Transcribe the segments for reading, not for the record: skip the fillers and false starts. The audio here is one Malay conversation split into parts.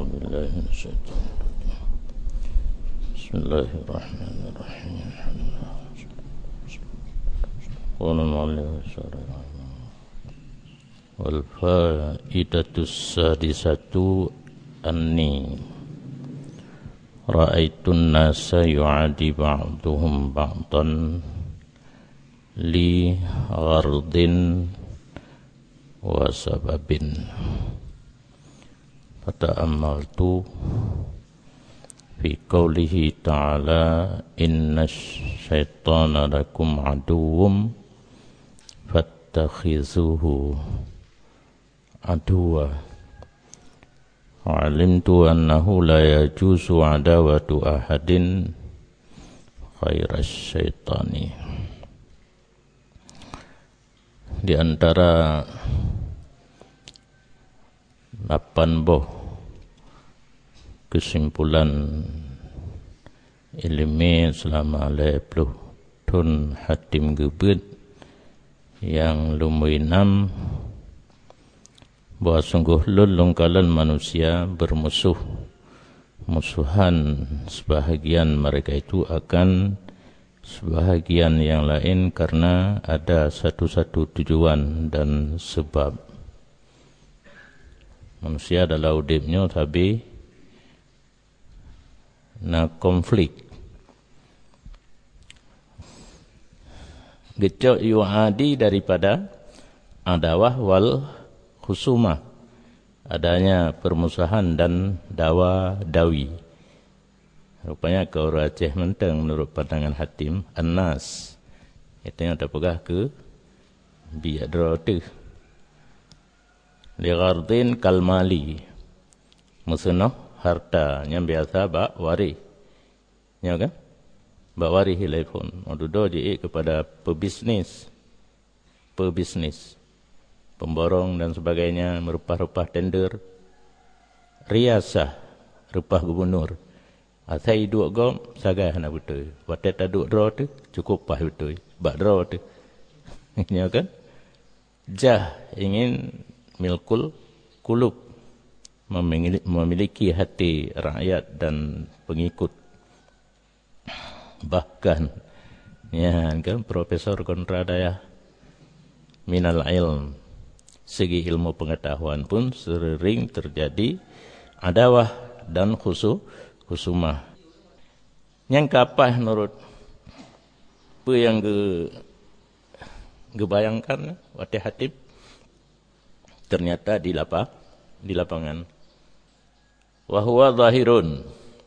بالله من الشيطان الرجيم. بسم الله الرحمن الرحيم. قال المؤلف والفائدة السادسة أني رأيت الناس يعادي بعضهم بعضا لغرض وسبب فتأملت في قوله تعالى إن الشيطان لكم عدو فاتخذوه عدوا وعلمت أنه لا يجوز عداوة أحد غير الشيطان. Di antara 8 buah kesimpulan ilmi selama 20 tahun hatim gebet yang lumayan bahwa sungguh lungkalan manusia musuhan sebahagian mereka itu akan sebahagian yang lain karena ada satu-satu tujuan dan sebab. Manusia adalah udipnya tapi na konflik. Gecok yu'adi daripada adawah wal khusumah, adanya permusuhan dan dawi. Rupanya kau Aceh mentang menurut pandangan hatim An-Nas itu yang terpegah ke biadra tu li ghardin kalmali musuh harta yang biasa bak wari ya kan bak wari telefon ododo je kepada pebisnis pemborong dan sebagainya merupah-rupah tender riasah rupah gubernur asai duk gom sagai nak betul watet aduk draw tu cukup pah betul bak draw tu ya kan jah ingin milkul kulub memiliki hati rakyat dan pengikut. Bahkan ya kan Profesor Kontradaya minal ilm, segi ilmu pengetahuan pun sering terjadi adawah dan khusumah. Yang kapah menurut apa yang gebayangkan wati hatib ternyata di lapangan. Wa huwa zahirun,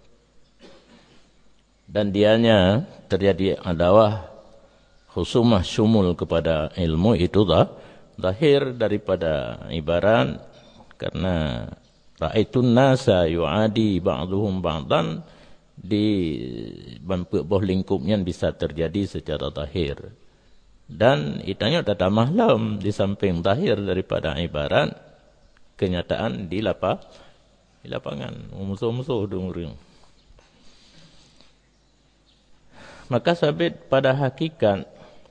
dan dianya terjadi adawah khusumah syumul kepada ilmu itu zahir daripada ibarat karena ra'aitun nasa yu'adi ba'duhum ba'dan di bawah lingkupnya bisa terjadi secara zahir. Dan itanya tak mahlam di samping zahir daripada ibarat kenyataan di lapangan musuh-musuh denguring. Maka sabit pada hakikat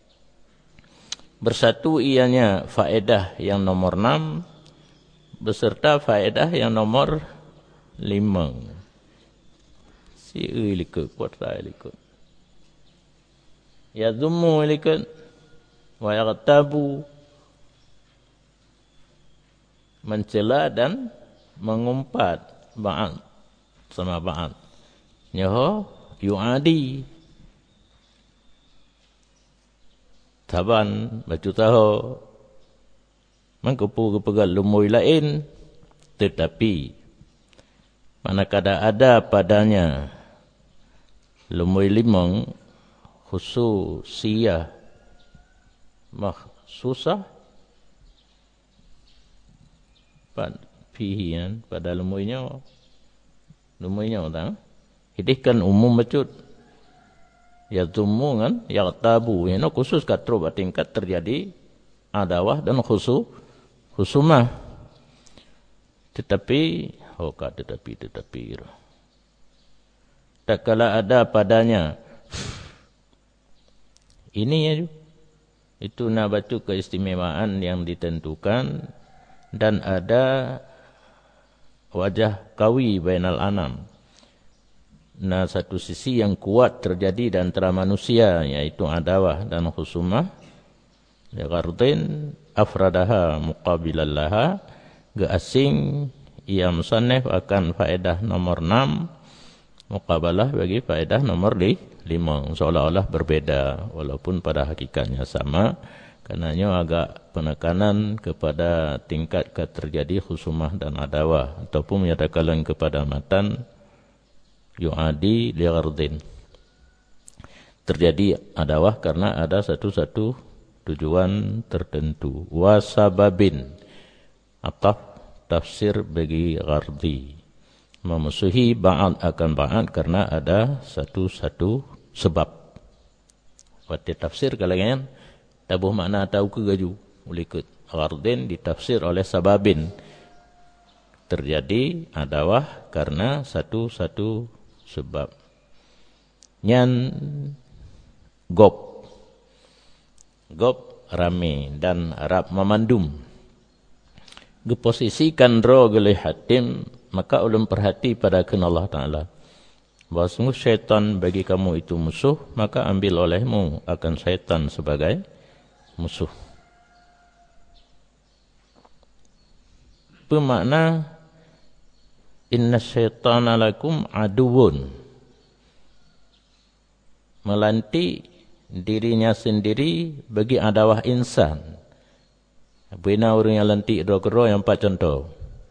bersatu ianya faedah yang nomor 6 beserta faedah yang nomor 5. Si likut kuat saya likut. Ya dzummu likut wa yaghtabu, mencela dan mengumpat ba'ad sama ba'ad. Nyaho yu'adi taban baju tahu mengkepu-kepegal lumui lain, tetapi manakala ada padanya lumui limang khususiyah susah fihian pada lumuinya orang hidihkan umum becut ya zumungan ya tabu ya no khusus katro tingkat terjadi adawah dan khusumah tetapi tak kala ada padanya ini ya itu nabatu keistimewaan yang ditentukan dan ada wajah kawi bainal anam. Nah, satu sisi yang kuat terjadi di antara manusia, yaitu adawah dan khusumah. Ya ghardin afradaha muqabilan laha, asing ia musannif akan faedah nomor 6, muqabalah bagi faedah nomor 5, seolah-olah berbeda walaupun pada hakikatnya sama. Karenanya agak penekanan kepada tingkat terjadi khusumah dan adawah, ataupun menyatakan kepada matan yu'adi li ghardin, terjadi adawah karena ada satu tujuan tertentu. Wasababin, ataf tafsir bagi ghardi, memusuhi ba'ad akan ba'ad karena ada satu sebab. Waktu tafsir kalangan tabuh makna tahu ke gaju boleh ikut. Ghardin ditafsir oleh sababin, terjadi adawah karena satu sebab. Nyan gop rame dan Arab memandum. Geposisikan ro gelih hatim, maka ulun perhati pada ken Allah Ta'ala. Bahawa sungguh syaitan bagi kamu itu musuh, maka ambil olehmu akan syaitan sebagai musuh. Bermakna inna syaitana lakum aduun, melantik dirinya sendiri bagi adawah insan. Bina orang yang lantik roh-roh yang 4 contoh.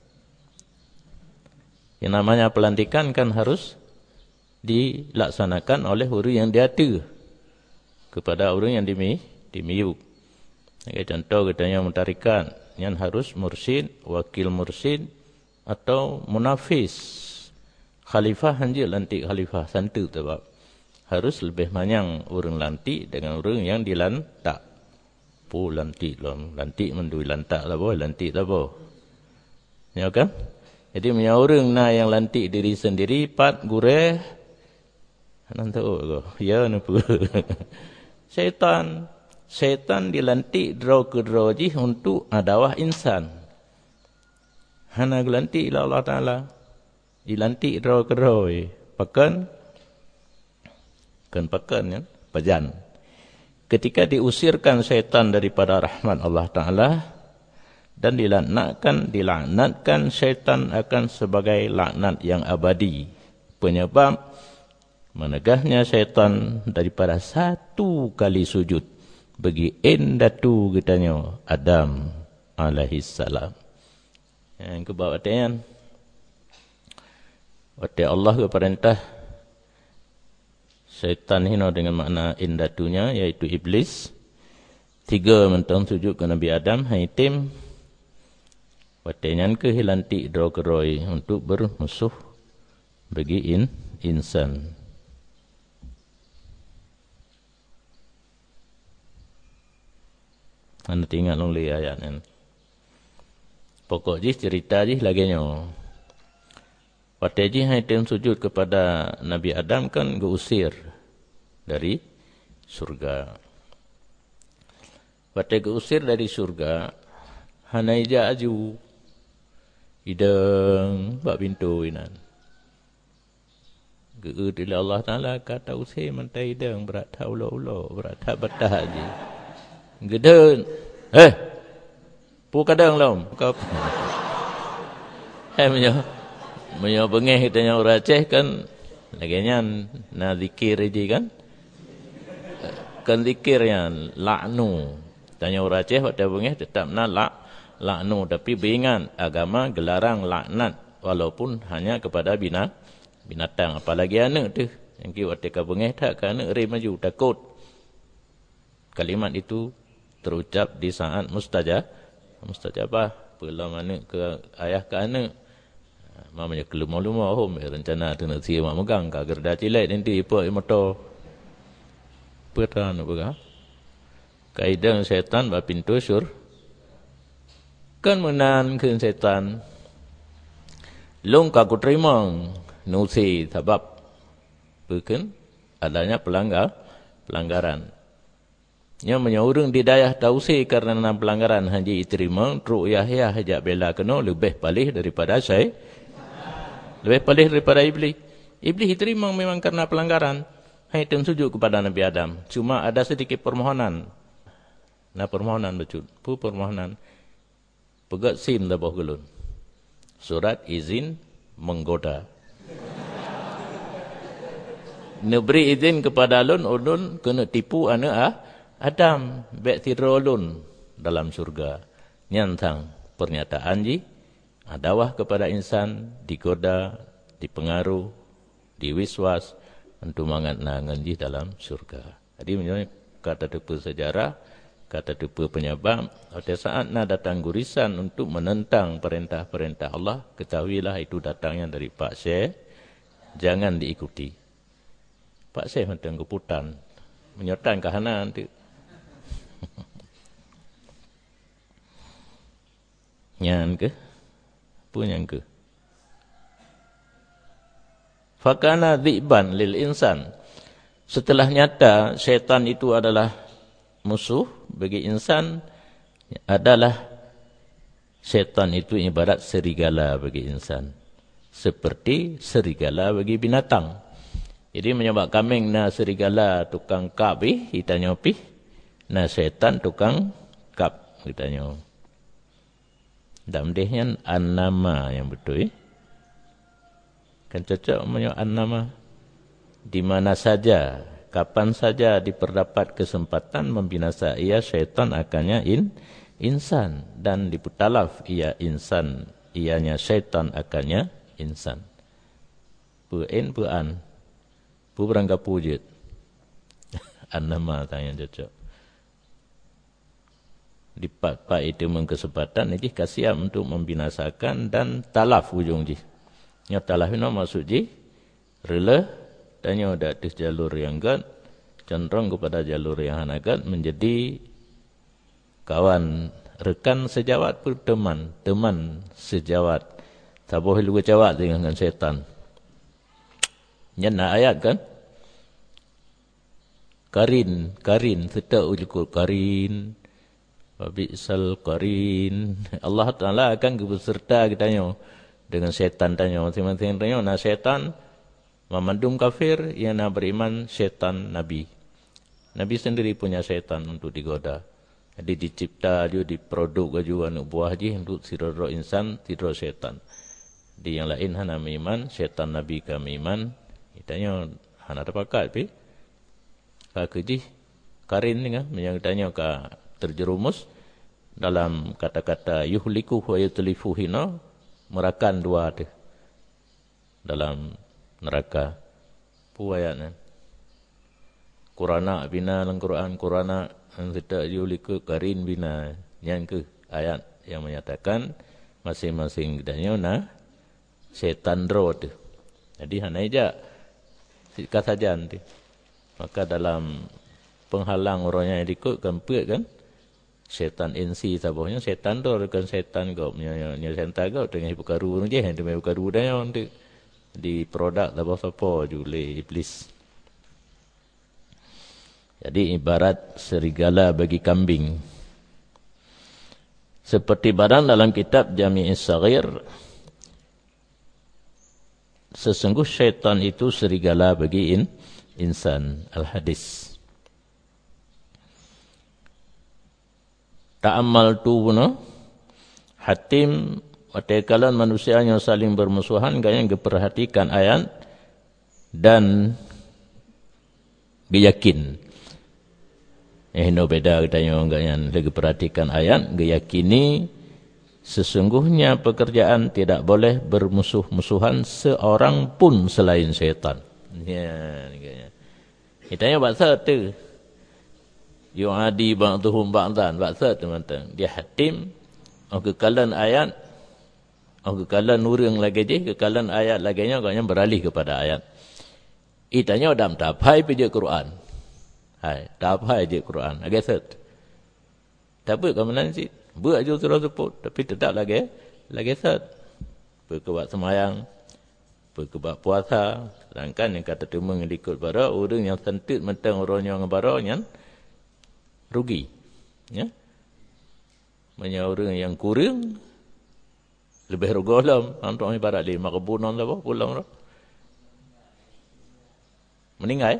Yang namanya pelantikan kan harus dilaksanakan oleh orang yang diata kepada orang yang dimiyuk. Contoh katanya mentarikan, yang harus mursyid, wakil mursyid atau munafis. Khalifah hanya lantik khalifah santu sebab harus lebih banyak orang lantik dengan orang yang dilantak. Po lantik mendui lantak lah boh, lantik lah boh. Ya kan? Jadi punya orang nak yang lantik diri sendiri, pat gureh nanti ya napa. Syaitan dilantik draw ke draw ji untuk adawah insan. Hana gelantik lah Allah Ta'ala. Dilantik draw ke draw. Pakan ya, pajan. Ketika diusirkan syaitan daripada rahmat Allah Ta'ala dan dilaknatkan syaitan akan sebagai laknat yang abadi. Penyebab menegahnya syaitan daripada 1 kali sujud bagi endatu katanya Adam alaihissalam. Yang kebawatan waktu Allah keperintah syaitan hina dengan makna indatunya, yaitu iblis. 3 mentang sujud ke Nabi Adam, haitim watenyan ke hilanti drogeroi untuk bermusuh bagi insan. Anda tinggal oleh ayat ni. Pokok jih cerita jih lagi nyo. Waktu jih haitim sujud kepada Nabi Adam kan diusir dari surga. Waktu diusir dari surga, hanaija aju ideng bak pintu inan. Geudil Allah Taala kata usir mentai ideng berat ulo-ulo berat betah aji. Gedun. Pu kadang lom. Kau. Menyo bengeh kitanya orang Aceh kan laginya na zikir aja kan. Kan zikir yang laknu. Tanya orang Aceh waktu bengeh tetap na laknu, tapi beringat agama gelarang laknat walaupun hanya kepada binatang, apalagi anak tu. Yang waktu ka bengeh tak kan anak rem maju takut. Kalimat itu terucap di saat mustajabah. Pula mana ke ayah ke anak. Mamanya kelumah-lumah home rencana tu nak sia mak megang ka gerda cilet nanti ipo motor. Peran apa? Kaedah syaitan ba pintu kan menan ke syaitan. Long ka ku terima nusi sebab bukan adanya pelanggaran. Yang menyorong di dayah tausi karena pelanggaran haji diterima, ru'yah hajak bela kena lebih palih daripada Lebih paling daripada iblis. Iblis diterima memang karena pelanggaran. Hai teng sujud kepada Nabi Adam. Cuma ada sedikit permohonan. Nah permohonan betul. Permohonan. Pegat sim dah bawah gelun. Surat izin menggoda. Neberi izin kepada ulun kena tipu anak Adam. Bek tira ulun dalam surga. Nyantang pernyataan ji. Dawah kepada insan. Digoda. Dipengaruh. Diwiswas. Untuk mangat ji dalam surga. Jadi menurut kata tepa sejarah. Kata tepa penyebab. Pada saat nak datang gurisan untuk menentang perintah-perintah Allah. Ketahuilah itu datangnya dari Pak Syekh. Jangan diikuti. Pak Syekh macam keputan. Menyotan kahanan nanti. Nyan ke? Punya ke? Fakana dhi'ban lil insan. Setelah nyata syaitan itu adalah musuh bagi insan, adalah syaitan itu ibarat serigala bagi insan. Seperti serigala bagi binatang. Jadi menyebab kambing na serigala tukang kap ditanya pi, na syaitan tukang kap ditanya. Damdehnya an-nama yang betul. Kan cocok menyebab an-nama. Di mana saja, kapan saja diperdapat kesempatan membinasa ia, syaitan akannya insan. Dan diputalaf ia insan, ianya syaitan akannya insan. Pu'in pu'an. Pu berangkap wujud. An-nama tanya cocok. Dipat-pat itu mengkesempatan, ini kasihan untuk membinasakan dan talaf ujung ji. Yang talaf itu maksud ji, rela. Tanya ada atas jalur yang gad, cenderung kepada jalur yang hanagat, menjadi kawan, rekan sejawat pun teman sejawat. Tak boleh lupa jawat dengan syaitan. Nyana ayat kan? Karin, setak ujukul karin, wabi'sal karin. Allah Ta'ala akan berserta kitanya dengan syaitan tanya. Masing-masing tanya, nah syaitan, memandum kafir, yang nak beriman syaitan Nabi. Nabi sendiri punya syaitan untuk digoda. Jadi dicipta dia, diproduk juga anak buah je untuk sirro insan, sirro syaitan. Di yang lain hana iman, syaitan Nabi kami iman. Ditanya, hana ada pakat pi. Kakiji, karin ni kan, yang ditanya ka terjerumus dalam kata-kata yuhliku wa yutlifu hina, merakan dua tu dalam neraka. Puayatnya. Qurana bina dalam Quran, Qurana tidak yuliku karin bina. Yang ke ayat yang menyatakan masing-masing kitanya nah syaitan roh tu. Jadi hana ija sikat saja nanti. Maka dalam penghalang orangnya yang ikut kempet kan, syaitan insi sabahnya syaitan roh kan syaitan kau punya syaitan kau dengan perkaru je, dengan perkaru dah nanti. Di produk tak apa-apa jule iblis. Jadi ibarat serigala bagi kambing. Seperti barang dalam kitab Jami' As-Saghir, sesungguh syaitan itu serigala bagi insan. Al-Hadis. Ta'ammal tu puno Hatim Watekalan manusia yang saling bermusuhan, kalian perhatikan ayat dan yakin. No beda katanya kalian lagi perhatikan ayat, yakini sesungguhnya pekerjaan tidak boleh bermusuh-musuhan seorang pun selain syaitan. Ya, kitanya bahasa tu. Yu'adi ba'duhum ba'dan, bahasa tu teman-teman. Dia hatim, kekalan ayat. Kekalan nurung lagi je, kekalan ayat lagi nya kau beralih kepada ayat. Itanya dalam tapai pergi Quran. Hai, tapai je Quran. Agak set. Tapi kamu nanti buat je surah sebut, tapi tetap lagi set. Berkebat semayang, berkebat puasa, sedangkan yang kata tu mengikut pada orang yang sentit mentang orang yang baraknya rugi. Ya. Banyak orang yang kurang Lebih rugolam. Untuk ibarat 5 kebunan lah pulang lah. Meninggal.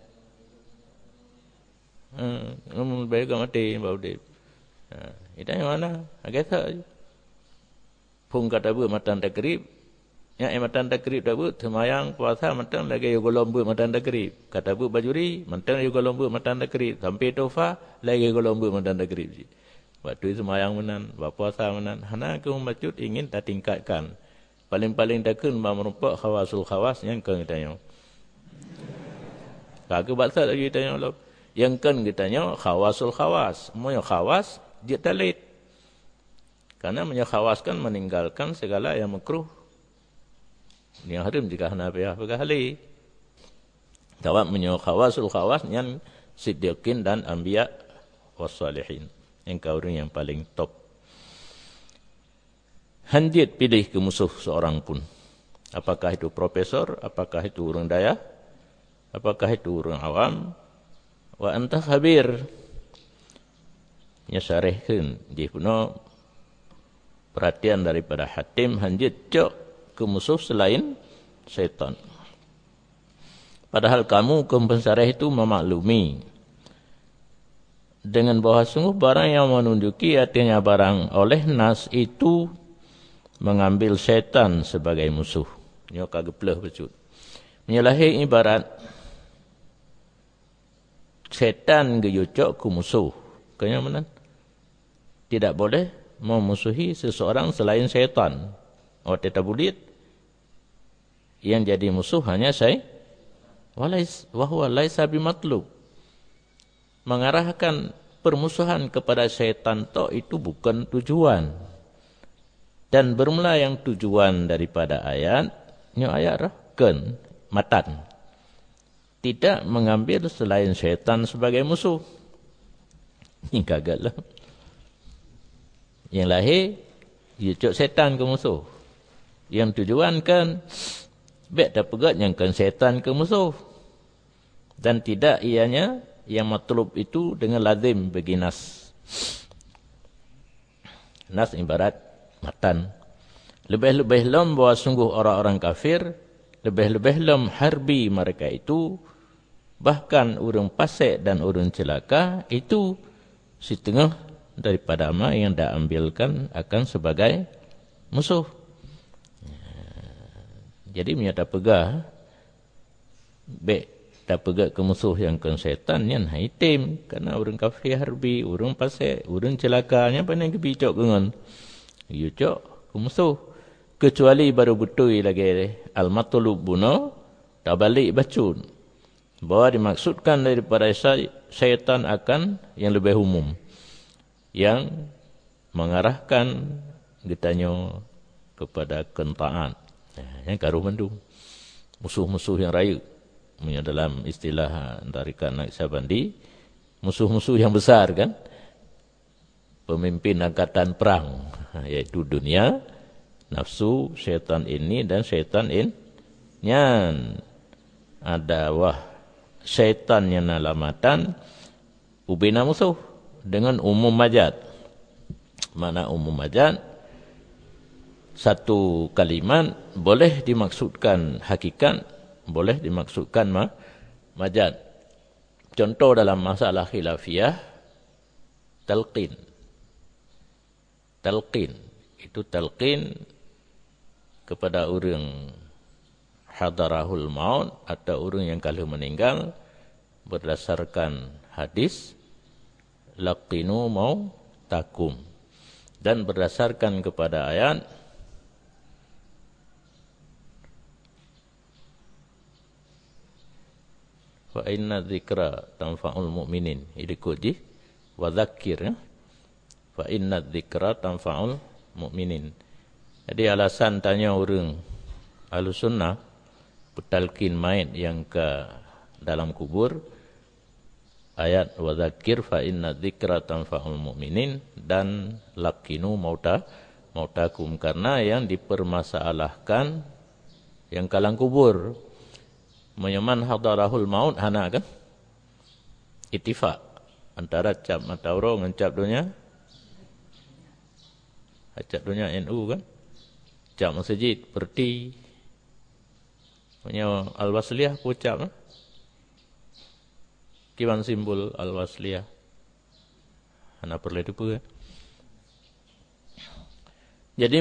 Lebih agak mati. Itu yang mana? Agak tak. Pung kata buat matan takrib. Yang matan takrib tak buat. Semayang puasa matan lagi golong buat matan takrib. Kata buat bajuri. Matan lagi golong buat matan takrib. Sampai tofa lagi golong buat matan takrib. Waktu itu semayang menan, berpuasa menan. Hana ke masjid ingin tak tingkatkan. Paling-paling takkan merumpak khawasul khawas yang kan kita tanya. Kagak baksa lagi kita tanya. Yang kan kita tanya khawasul khawas. Moyo khawas dia talit. Karena menyakhawaskan meninggalkan segala yang makruh. Yang haram jika Hanafiah berkali. Tawab menyo khawasul khawas yang siddiqin dan anbiya wassalihin. Yang orang yang paling top. Hanjit pilih ke musuh seorang pun. Apakah itu profesor, apakah itu orang daya, apakah itu orang awam. Wa anta khabir. Nyasarehkeun jadi puno perhatian daripada hatim hanjit cok ke musuh selain syaitan. Padahal kamu kempensareh itu memaklumi dengan bahwa sungguh barang yang menunjuki artinya barang oleh nas itu mengambil syaitan sebagai musuh. Nyo kageplah becut. Menyalahi ibarat syaitan geyucok ke musuh. Kaya mana? Tidak boleh memusuhi seseorang selain syaitan. Oh tidak boleh. Yang jadi musuh hanya syaitan. Wahwa laisa bimatlub. Mengarahkan permusuhan kepada syaitan itu bukan tujuan. Dan bermula yang tujuan daripada ayat, nyo ayat rahkan matan. Tidak mengambil selain syaitan sebagai musuh. Ini gagal lah. Yang lahir, yucuk syaitan ke musuh. Yang tujuan kan, baik dah pegat yang kan syaitan ke musuh. Dan tidak ianya, yang matlub itu dengan lazim bagi nas. Nas ibarat matan. Lebih-lebih lam bahawa sungguh orang-orang kafir, lebih-lebih lam harbi mereka itu, bahkan urang fasik dan urang celaka, itu setengah daripada amal yang dah ambilkan akan sebagai musuh. Jadi menyata pegah, baik tak pegat ke musuh yang kan syaitan yang haitim. Kerana orang kafir harbi, orang pasir, orang celakanya pandai kebicok dengan. Yucok ke musuh. Kecuali baru betul lagi al-matulub bunuh, tak balik bacun. Bahawa dimaksudkan daripada syaitan akan yang lebih umum. Yang mengarahkan ditanya kepada kentaan. Yang karuh mendung. Musuh-musuh yang raya. Dalam istilah tarikat Naqsyabandi, musuh-musuh yang besar kan, pemimpin angkatan perang, yaitu dunia, nafsu, syaitan ini dan syaitan nyan. Ada syaitan yang nalamatan, ubina musuh dengan umum majad. Mana umum majad? Satu kalimat boleh dimaksudkan hakikat, boleh dimaksudkan majad. Contoh dalam masalah khilafiyah, talqin. Talqin. Itu talqin kepada orang hadarahul maut atau orang yang kalau meninggal berdasarkan hadis laqinu mautakum. Dan berdasarkan kepada ayat fa inna dzikra tanfa'ul mu'minin. Ini koji wa dzakir ya. Fa inna dzikra tanfa'ul mu'minin. Jadi alasan tanya orang Ahlussunnah petalkin mayit yang ke dalam kubur ayat wa dzakir fa inna dzikra tanfa'ul mu'minin dan laqinu mautakum, karena yang dipermasalahkan yang kalang kubur. Menyaman hadarahul maut hana kan? Ittifaq antara cap Matauro dengan cap dunia. Cap dunia NU kan? ucap masjid berti punya al-wasliyah ucap kiwan simbol al-wasliyah ana perlu itu pun. Jadi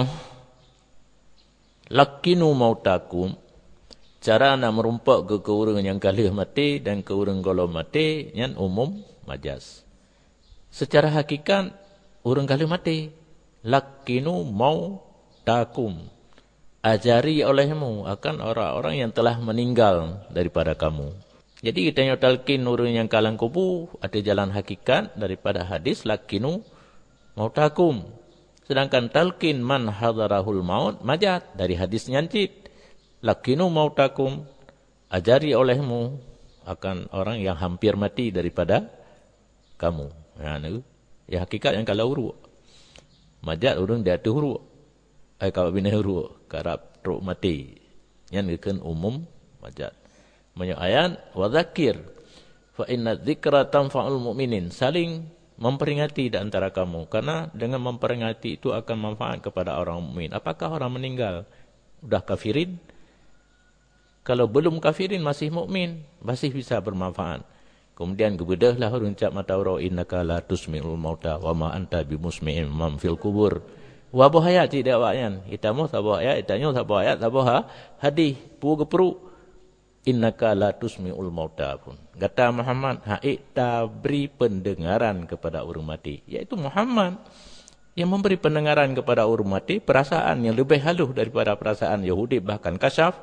lakinu mautakum, cara nak merumpak ke orang yang kalih mati dan ke orang golong mati yang umum majas. Secara hakikat orang kalih mati. Lakinu mautakum, ajari olehmu akan orang-orang yang telah meninggal daripada kamu. Jadi kita yang talqin orang yang kalang kubur ada jalan hakikat daripada hadis lakinu mautakum. Sedangkan talqin man hadarahul maut majat dari hadis nyancit. Lakinu mautakum, ajari olehmu akan orang yang hampir mati daripada kamu. Ya hakikat yang kalau huruf. Majat orang dia tu huruf. Kalau bina huruf, karab teruk mati. Yang ikan umum majat. Banyak ayat, wa dzakir fa inna dzikra tanfa'ul mu'minin. Saling memperingati di antara kamu. Karena dengan memperingati itu akan manfaat kepada orang mukmin. Apakah orang meninggal sudah kafirin? Kalau belum kafirin masih mukmin, masih bisa bermanfaat. Kemudian gebedahlah orang ucap mataurau innaka la tusmi'ul mauta wa ma anta bimusmi'in man fil kubur. Wa bahaya tidak wayan. Itamu sabah ayat, itanyo sabah ayat, sabah hadis. Pu gepru innaka la tusmi'ul mauta pun. Kata Muhammad, ta beri pendengaran kepada orang mati. Iaitu Muhammad yang memberi pendengaran kepada orang mati, perasaan yang lebih halus daripada perasaan Yahudi, bahkan kasyaf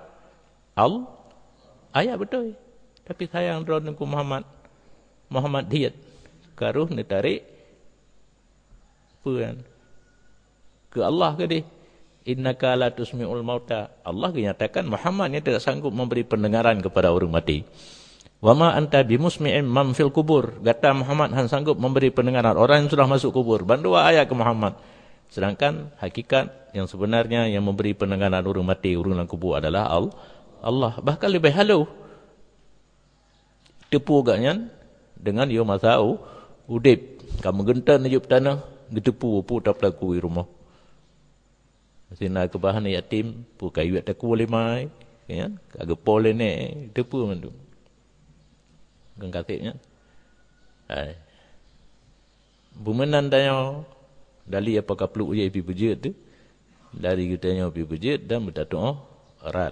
ayat betul. Tapi sayang dronku Muhammad diet karuh ni tarik puan ke Allah ke dia. Innaka la tusmi'ul mauta. Allah menyatakan Muhammad ni tidak sanggup memberi pendengaran kepada orang mati. Wa ma anta bimusmi'in man fil kubur. Kata Muhammad han sanggup memberi pendengaran orang yang sudah masuk kubur. Bandua ayat ke Muhammad. Sedangkan hakikat yang sebenarnya yang memberi pendengaran orang mati, orang dalam kubur adalah Allah. Bahkan lebih halus. Tepu agaknya dengan yo masau udip. Kamu gentan hidup tanah, getepu pu tak laku di rumah. Sina kebahan yatim pu kayu tak ku boleh mai kan kagak boleh ne tepu mandu kan katanya ai bumenan dayo dali apakah perlu ye pi bujut tu dari kitanya pi bujut dan bertato erat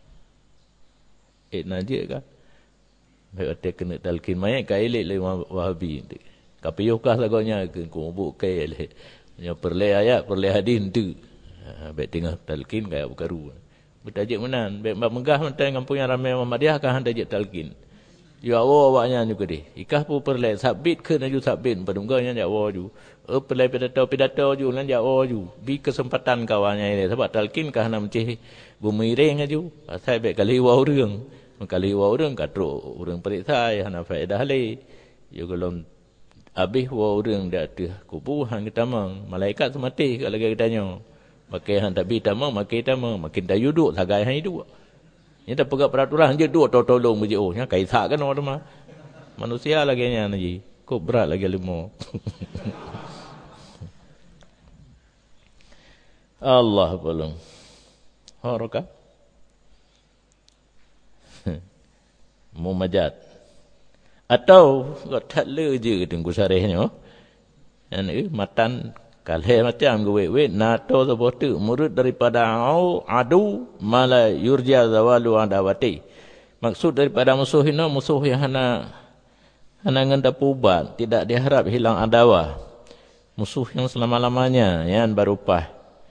naje ka baik ada kena talqin mai kai le wahabi kapiyuh kah lagonya ke ku kai le nya perle ayat perle hadis tu. Baik tengah talqin kayak berkaru. Bertajik menan. Baik megah mentai kampung yang ramai Muhammadiyah kan tajik talqin. Ya Allah awaknya juga deh. Ikah pun perlai sabit ke naju sabit. Padungganya ya Allah ju. Perlai pidato ju lan ya Allah ju. Bi kesempatan kawannya ini sebab talqin kah nak mencih bumiring aju. Asal baik kali wa urang. Kali wa urang katruk urang periksa ya hana faedah le. Ya kalau habis wa urang dak tu kubuhan kita mang. Malaikat semati kalau lagi kitanya. Makai han tak bi tamang makin dayu duk sagai han hidup. Ni dah pegang peraturan je duk tolong muji nya kai sak kan orang mah. Manusia lagi nya naji. Kok berat lagi lemo. Allah belum. Haroka. Mumajat. Atau tak le je tengku sarehnya. Yang matan kalau macam gue nato sebutu murid daripada adu mala yurja zawalu adawati. Maksud daripada musuh yang hana ngenda pubat, tidak diharap hilang adawah. Musuh yang selama-lamanya yang berupah.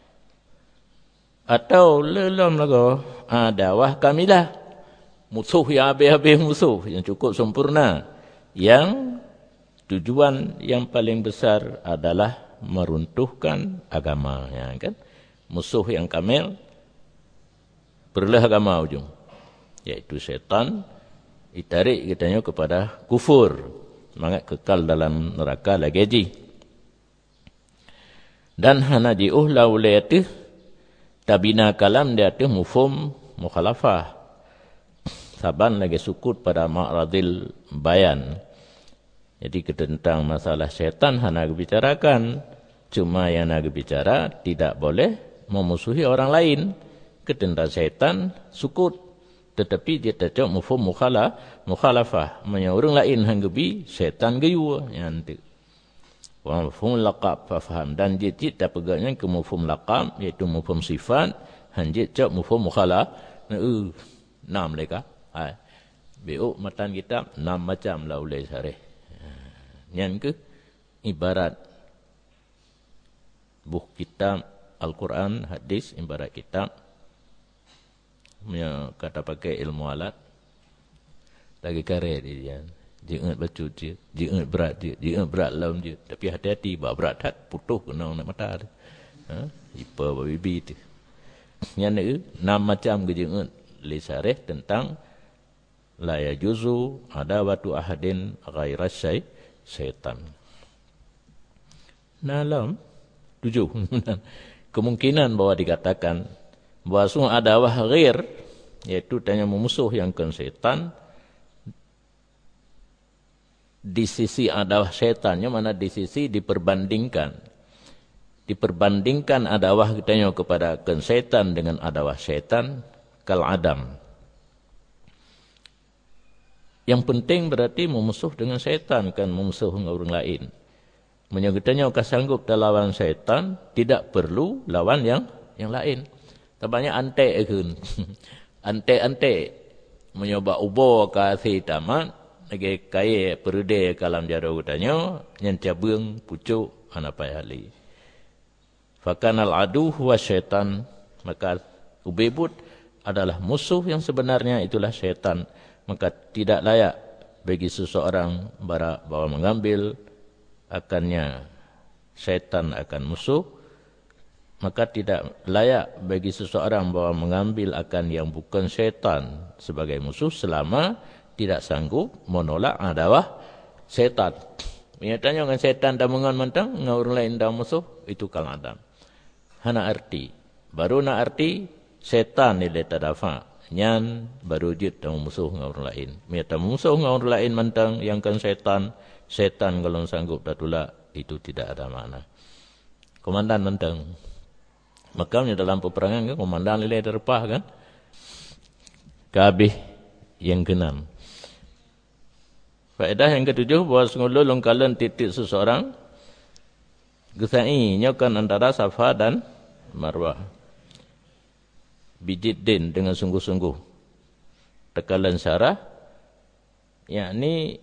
Atau lelam lagu adawah kamilah. Musuh yang habis-habis musuh yang cukup sempurna. Yang tujuan yang paling besar adalah meruntuhkan agama, ya kan? Musuh yang kamil perlah agama ujung, yaitu syaitan ditarik kitanya kepada kufur, semangat kekal dalam neraka lagi. Dan hanaji'uh laulayatih tabina kalam dia tu mufhum mukhalafah. Saban lagi sukut pada ma'radil bayan. Jadi tentang masalah syaitan hana bicarakan, cuma yang nak bicara tidak boleh memusuhi orang lain. Ketenda setan sukut. Tetapi dia tak cakap mufhum mukhalafah. Manya orang lain hanggebi setan gayu. Yang wa mufhum laqab faham. Dan dia tak pegangnya ke mufhum laqab, iaitu mufhum sifat. Hanjit cakap mufhum mukhalafah. Enam mereka. Beuk matan kitab 6 macam lah ulai sarih. Yang ke ibarat buku kitab Al-Quran, hadis, ibarat kitab punya kata pakai ilmu alat lagi kare dia. Jangan baca je, jangan berat je, jangan berat laum je. Tapi hati-hati, berat hat putuh kena nak mata tu. Ipa babi tu. Yang ni 6 macam ke jangan lisareh tentang la yajuzu adawatu ahadin ghairas syaitan. Nalam 7. Kemungkinan bahwa dikatakan bahawa sungguh adawah ghair, iaitu tanya memusuh yang kan syaitan, di sisi adawah syaitannya, mana di sisi diperbandingkan adawah kitanya kepada kan syaitan dengan adawah syaitan kal adam. Yang penting berarti memusuh dengan syaitan, kan memusuh dengan orang lain. Menyebutnya kau sanggup dah lawan syaitan, tidak perlu lawan yang lain. Tampaknya antek kan. Antek menyoba ubo kasih tamat, lagi kaya perde kalam jaro kutanya, yang cabung pucuk anapai hali. Fakanal adu huwa syaitan, maka ubebut adalah musuh yang sebenarnya, itulah syaitan. Maka tidak layak bagi seseorang bahwa mengambil akannya syaitan akan musuh. Maka tidak layak bagi seseorang bahwa mengambil akan yang bukan syaitan sebagai musuh selama tidak sanggup menolak adawah syaitan. Menyatanya dengan syaitan dan mengan-mentang, dengan orang lain dan musuh, itu kalang adam. Hana arti. Baru nak arti syaitan ni leta dafa. Nyan baru jid dan musuh dengan orang lain. Menyata musuh dengan orang lain mentang yang kan syaitan kalau sanggup datulak, itu tidak ada makna. Komandan mentang. Makanya dalam peperangan kan, komandan lelai terpah kan. Kabih yang ke-6. Faedah yang ke-7, bahawa sungguh longkalan titik seseorang, gesai nyokan antara Safa dan Marwah. Bijiddin dengan sungguh-sungguh. Tekalan syarah, yakni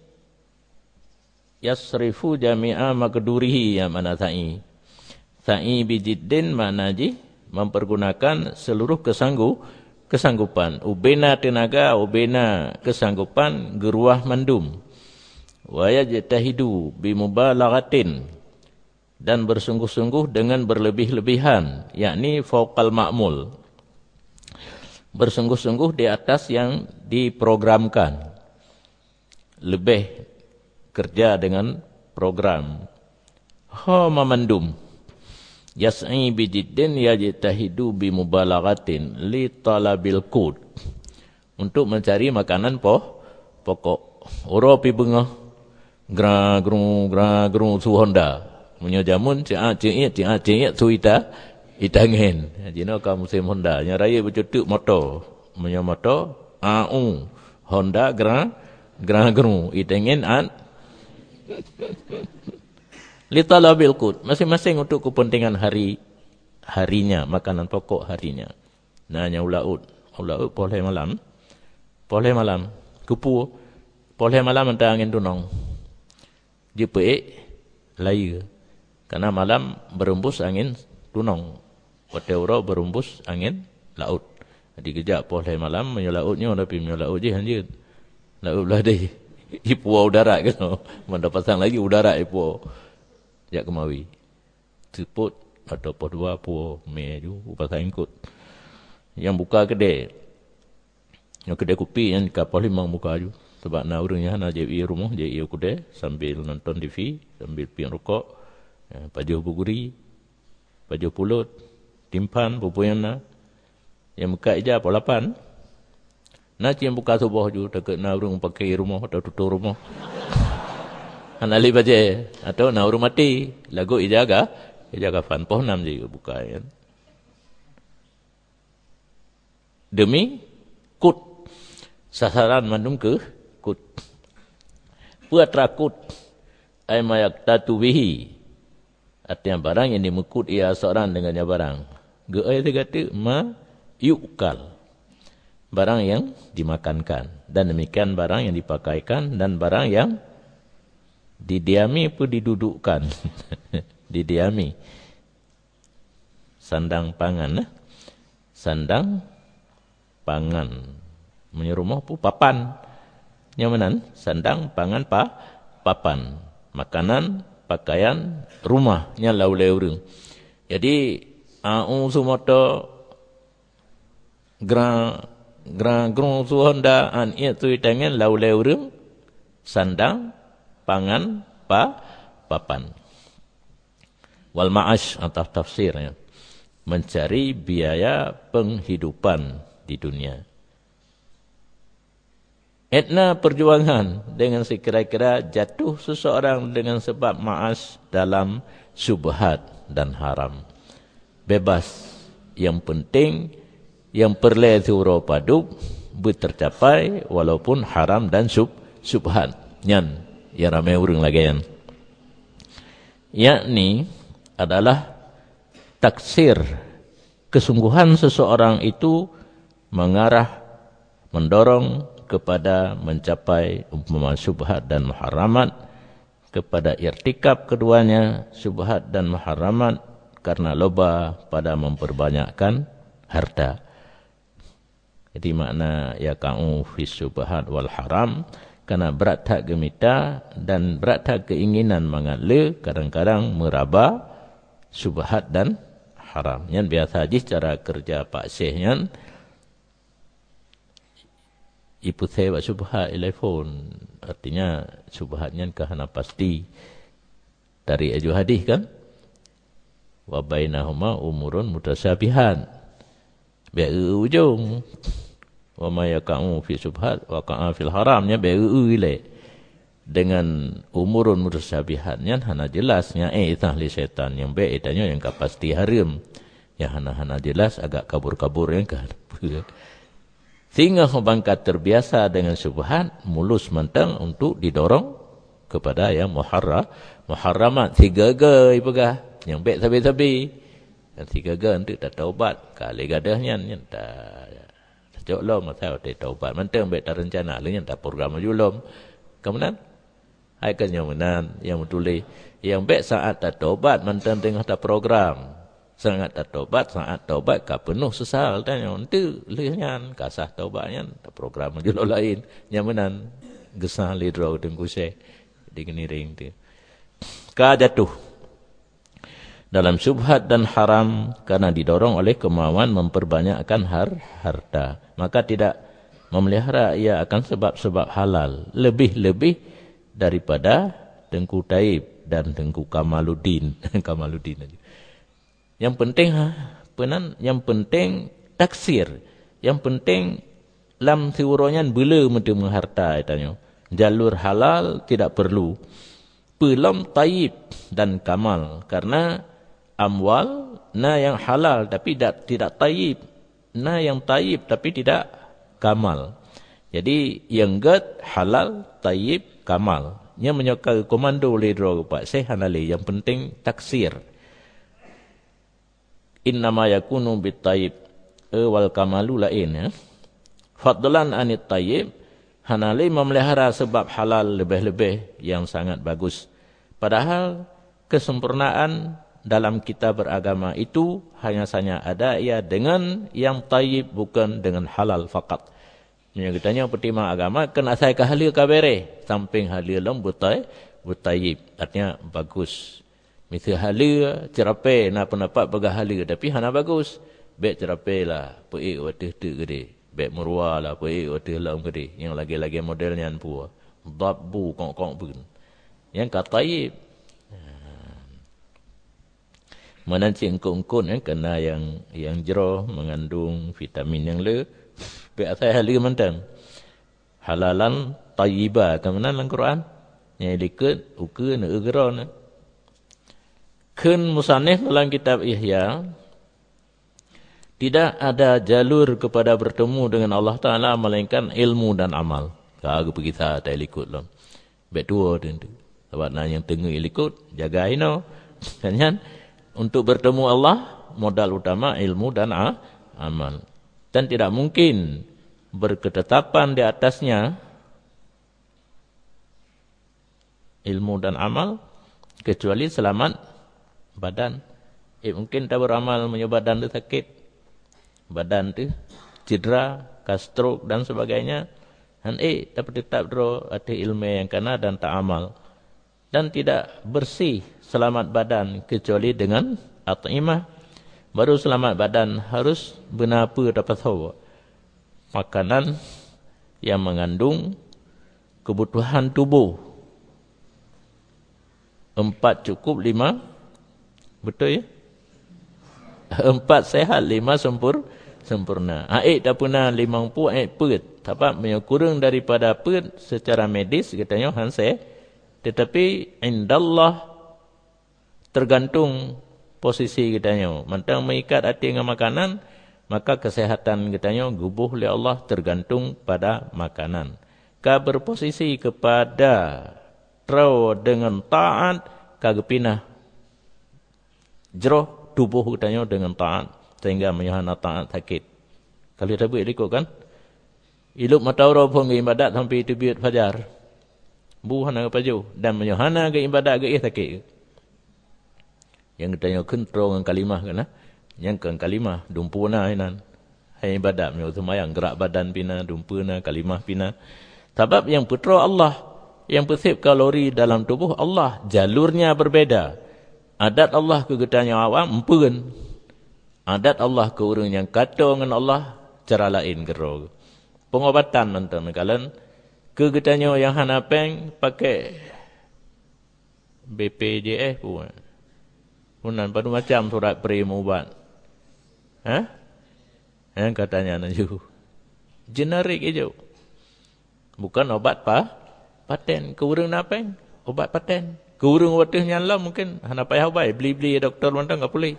yasrifu jami'a makdurihi, yang mana sa'i. Sa'i bijiddin makna ji, mempergunakan seluruh kesanggupan. Ubena tenaga, ubena kesanggupan, geruah mandum. Wa yajtahidu bimubalaghatin, dan bersungguh-sungguh dengan berlebih-lebihan, yakni fauqal ma'mul. Bersungguh-sungguh di atas yang diprogramkan. Lebih kerja dengan program. Mamandum. Yas'i bijiddin yajtahidu bimubalaghatin li talabil qut. Untuk mencari makanan pokok. Ora pi bengah gra-gru su Honda. Punya jamun cik suita itangin. Jino ka musim Honda. Nya raya bercutuk motor. Punya motor Honda gra-gru itangin litalabil qut, masing-masing untuk kepentingan harinya, makanan pokok harinya. Nanya ulaud poleh malam. Kupu poleh malam antara angin tunong. Jepe laya. Karena malam berembus angin tunong. Wateuro berembus angin laut. Jadi kejap poleh malam menyelautnya tapi menyelaut je hanjut. Laut belah deh. Ipu udara kan. Mana pasang lagi udara ipu. Jak kemawi. Seput atau podua pu meju pasang ikut. Yang buka kedai. Yang kedai kopi yang kapal limang buka aju. Sebab nak orangnya nak jadi rumah, jadi kedai sambil nonton TV, sambil piang rokok, pajuh buguri, pajuh pulut, timpan, pupuyana. Yang buka ija polapan. Nak yang buka subuh ju dekat nak orang pakai rumah atau tutup rumah. Anali baje atau nak orang mati, lagu ijaga fan poh 6 je buka kan. demi kut. Sasaran mandum ke kut. Puatrakut ay mayak tatu bihi. Artinya barang yang dimekut ia seorang dengannya barang. Geai dia kata ma yukal. Barang yang dimakankan. Dan demikian barang yang dipakaikan dan barang yang didiami pun didudukkan. Didiami. Sandang pangan. Sandang pangan. Menyerumah pun papan. Nyamanan. Sandang pangan papan. Makanan, pakaian, rumahnya laulai urang. Jadi, sumoto grang suhonda an itu itangan laulai urang, sandang, pangan, papan. Wal ma'ash atau tafsirnya. Mencari biaya penghidupan di dunia. Etna perjuangan dengan sekira-kira jatuh seseorang dengan sebab ma'as dalam syubhat dan haram. Bebas. Yang penting, yang perle thuro paduk, tercapai walaupun haram dan syubhat. Yan, ya ramai urang lagi yan. Yakni adalah taksir kesungguhan seseorang itu mengarah, mendorong kepada mencapai umpama syubhat dan muharramat, kepada irtikab keduanya syubhat dan muharramat karena loba pada memperbanyakkan harta. Jadi makna ya ka'u fi syubhat wal haram, karena berat tak gemita dan berat tak keinginan mengalir kadang-kadang meraba syubhat dan haram. Yang biasa saja cara kerja Pak Syekh yang ipu sewa syubhat telefon. Artinya syubhatnya kahana pasti. Dari aju hadis kan. Wa bainahuma umurun mutasyabihan. Biar ujung. Wa ma yaka'u fi syubhat wa ka'a fil haramnya biar ile. Dengan umurun mutasyabihannya hana jelasnya tahli setan. Yang baik itanya yang pasti haram. Yang hana jelas agak kabur-kabur yang kan. Sehingga bangkat terbiasa dengan syubhat, mulus mentang untuk didorong kepada yang muharramat. Tiga-ga ipagah, yang baik sabi-sabi. Dan tiga-ga untuk tak taubat. Kali gadahnya, yang tak joklom, atau tak taubat. Mentang baik tak rencana, yang tak program julom. Kemudian, hai kan yang menan, yang menulis. Yang baik saat tak taubat, mentang tengah tak program. Sangat tak taubat, saat taubat ka penuh sesal tanya nanti lihatnya kasah taubatnya program julo lain nyamanan gesah lidro tengku se digeniring tu ka jatuh dalam syubhat dan haram karena didorong oleh kemauan memperbanyakkan harta, maka tidak memelihara ia akan sebab-sebab halal lebih-lebih daripada Tengku Taib dan Tengku Kamaluddin. Kamaluddin aja. Yang penting yang penting taksir. Yang penting lam siuronya bela mesti mengharta tanya. Jalur halal tidak perlu. Belum taib dan kamal karena amwal na yang halal tapi tidak taib. Na yang taib tapi tidak kamal. Jadi yang gad halal, taib, kamal. Nya menyokal komando lidro Pak Syekh Hanali. Yang penting taksir. Innama yakunu bit-tayyib wal kamalu lain ya. Fadlan anit tayyib, Hanali memelihara sebab halal lebih-lebih yang sangat bagus. Padahal kesempurnaan dalam kita beragama itu hanya saja ada ia dengan yang tayyib bukan dengan halal fakat. Yang kitanya pertima agama kena saya ke halil kabere samping halil lam butayyib artinya bagus. Misal halil cerape na pendapat baga halil tapi hana bagus. Baik cerape lah pei watih tu gede. Baik murwa lah pei watih lam gede. Yang lagi-lagi modelnya pu. Dabbu kong-kong pun. Yang kataib menanci engkau-engkau kena yang jero mengandung vitamin yang le. Baik saya halil mentang. Halalan tayyiba kemana dalam Quran? Yang dikut uku na ugron. Kun musannif dalam kitab Ihya Tidak ada jalur kepada bertemu dengan Allah Ta'ala melainkan ilmu dan amal. Kalau pergi tak ikut lah. Baik tua tu. Sebab nak yang tengah ikut, jaga ino. Kan? Untuk bertemu Allah, modal utama ilmu dan amal. Dan tidak mungkin berketetapan di atasnya ilmu dan amal kecuali selamat badan. Mungkin tak beramal menyebabkan badan tu sakit. Badan tu cedera, stroke dan sebagainya. Dan dapat tetap dro ada ilmu yang kena dan tak amal. Dan tidak bersih selamat badan kecuali dengan at'imah. Baru selamat badan harus benar apa dapat tahu. Makanan yang mengandung kebutuhan tubuh. 4 cukup, 5 betul ya? 4 sehat, 5 sempurna. Tak pernah 50 pet. Sebab kurang daripada pet secara medis katanya hanse. Tetapi indallah tergantung posisi katanya. Mantang mengikat hati dengan makanan, maka kesehatan katanya gubuh oleh Allah tergantung pada makanan. Ka berposisi kepada trau dengan taat, kagak pinah jeroh tubuh katanya dengan taat sehingga menyahana taat sakit. Kalau tak boleh ikut kan? Ilup mata orang pun ke ibadat sampai itu biut fajar. Buhana ke paju dan menyahana ke ibadat ke sakit. Yang katanya kontrol dengan kalimah kan? Yang ke kalimah dumpuna inan. Hai ibadat menyuruh semayang gerak badan pina dumpuna kalimah pina. Sebab yang putra Allah, yang persip kalori dalam tubuh Allah, jalurnya berbeda. Adat Allah ke getanya awam, empun. Adat Allah ke orang yang kata dengan Allah, cara lain gerog. Pengobatan nonton kalian ke getanya yang hanapeng pakai BPJS pun. Punan pada macam surat peri ubat. Yang katanya naju. Generik aja. Bukan obat paten. Ke urang napeng obat paten. Ke urang watih nyala mungkin hana payah ubat. Beli-beli doktor mantang enggak boleh.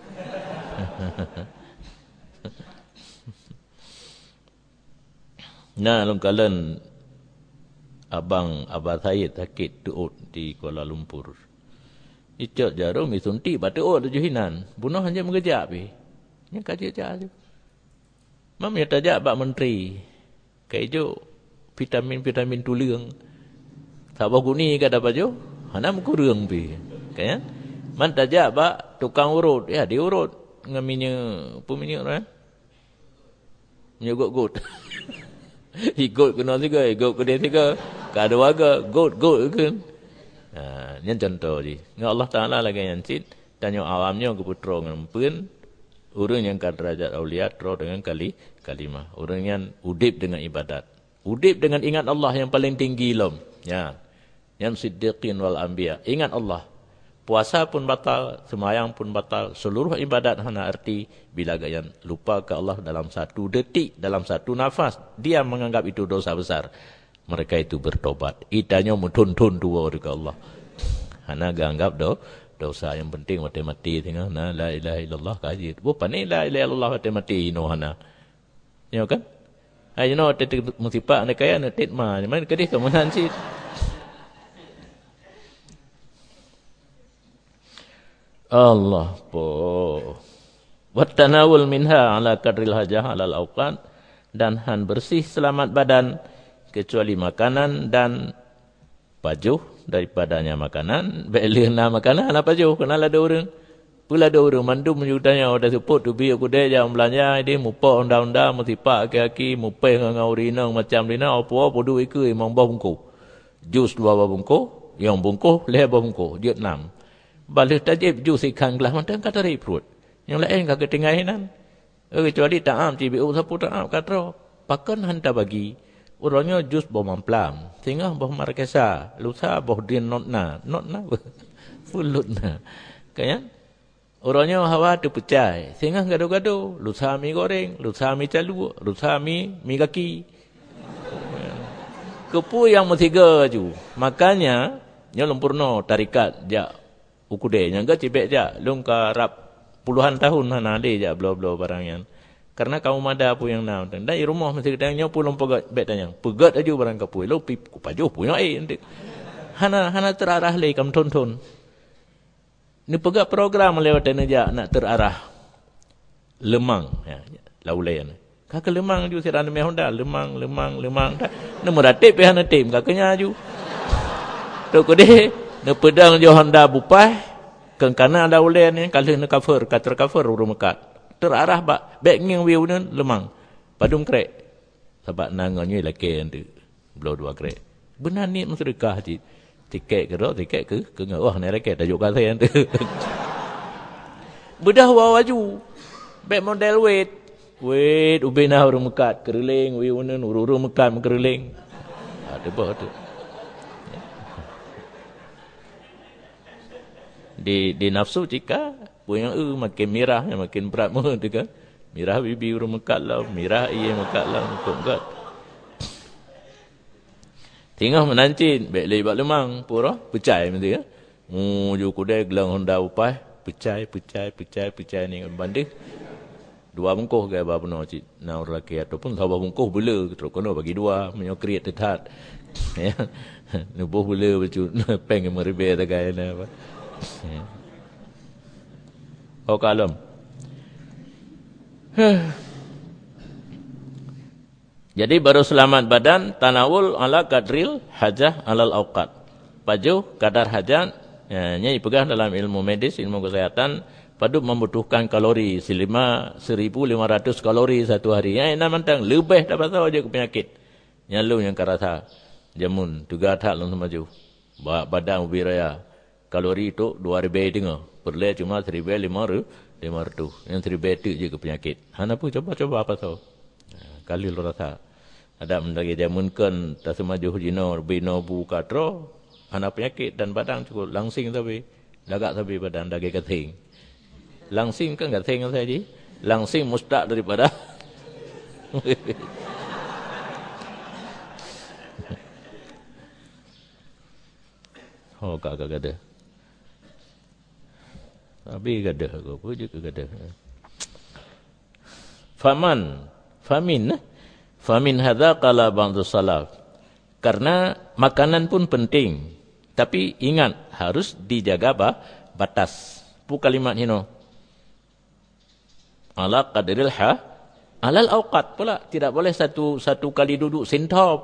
Nah, longkalan abang saya sakit tuut di Kuala Lumpur. Icot jarum isunti batuut tujuhinan. Bunuh hanya mengejak pi. Nya kaji aja. Mam ya tajak bak menteri. Kaijo vitamin tulang. Sabah guni ka dapat jo. Hana mkurang pi. Kan? Man tajak bak tukang urut. Ya diurut ngaminya puminya kan. Nyogot-got. Ikut kena tiga, ikut kena tiga. Kada waga, got kan. Yang contoh je. Dengan Allah Ta'ala lagi yang cid. Tanya awamnya keputra dengan pun. Orang yang kaderajat awliya terus dengan kalimah. Orang yang udip dengan ibadat. Udip dengan ingat Allah yang paling tinggi lom. Ya. Yang siddiqin wal anbiya. Ingat Allah. Puasa pun batal, semayang pun batal, seluruh ibadat hana arti bila gayan lupa ke Allah dalam satu detik, dalam satu nafas. Dia menganggap itu dosa besar. Mereka itu bertobat. Itanya muntun-tun dua ke Allah. Hana anggap dosa yang penting mati-mati tengah na la ilaha illallah kaji. Bukan ni la ilaha illallah mati-mati no hana. Ya kan? Ai no tetek musipak nak kaya nak tetma. Mana kedih kemunan sih. Allah po. Wattanawul minha ala kadril hajah alal awqat. Dan han bersih selamat badan kecuali makanan dan pajuh daripadanya makanan. Belina makanan apa pajuh kenal ada orang. Pula ada orang mandum menyudahnya ada support tu biar aku dia jangan belanja dia mupa undang-undang mutipak kaki mupai dengan urinang macam dina apa bodoh ikut imam bungku. Jus 2 bungku, yang bungku leh bungku, dia 6. Balik tajib jus ikan gelas macam kata reprut. Yang lain kagak tinggahinan. Kecuali ta'am CBU sapu ta'am kata pakan hantar bagi. Orangnya jus bawah mamplam. Tengah bawah markesa. Lusa bawah din notna. Notna fulutna. Kan? Orangnya hawa tu pecah. Tengah gaduh-gaduh. Lusa mi goreng. Lusa mi calu. Lusa mi kaki. Kepu yang metiga ju. Makanya nya lempurno tarikat jak ukude nya enggak cibek jak lung ka rap puluhan tahun hana ade jak blo-blo barang yang Karena kaum ada pun yang nak. Dan di rumah mesti tanya pulung pegat bet tanya. Pegat aja barang kapui. Lo pi ku pajuh punya nanti. Hana terarah lagi kam tonton. Ni pegat program lewat aja nak terarah. Lemang ya, laulayan. Kak lemang ju siran me Honda, lemang. Ne meratip ya hana tim kakenya ju. Tu ko de ne pedang jo Honda bupai. Keng kana laulayan ni kalau ne cover, cover urung mekat. Terarah bak back nging view ni lemang. Padum krek. Sebab nangannya laki nanti. Belau 2 krek. Benar ni sedekah je. Tiket ke wah ni rakyat tajuk kata yang tu. Bedah waju. Back model weight ubinah urung mekat kereling wiunan urung mekat kereling. Ada bah tu. Di nafsu jika punya makin mirah makin berat mu tu kan. Mirah bibi urung mekat lah, mirah ia mekat lah untuk gat. Tengah menancin, baik lebat lemang, pura, pecai mesti ya. Ju kudai gelang Honda upai, pecai ni banding. 2 bungkuh gaya apa no cik, naur laki ataupun 3 bungkuh bela, terus kono bagi 2, menyo create tetat. Ya. Nubuh bela becut, peng meribet gaya na apa. Oh kalem. Jadi baru selamat badan tanawul ala kadril hajah alal auqat. Paju kadar hajat nya dipegang dalam ilmu medis, ilmu kesehatan, padu membutuhkan kalori 1,500 kalori satu hari. Ya enak mantang lebih dapat tahu aja ke penyakit. Nyalu yang karasa jamun juga tak langsung maju. Badan ubi raya. Kalori itu 2,000 dengar. Perle cuma 1,500. Yang 1,000 itu je ke penyakit. Hana pun coba apa tahu. Kali lo rasa ada mendagi jamunkan tak semaju jino bino bu katro anak penyakit dan badan cukup langsing tapi lagak tapi badan dagi keting langsing kan keting saja langsing mustaq daripada oh kagak ada tapi gada aku pun juga gada Famin hadza qala ba'du salaf. Karena makanan pun penting. Tapi ingat harus dijaga batas. Pu kalimat hino. Ala qadril alal auqat pula tidak boleh satu kali duduk sintop.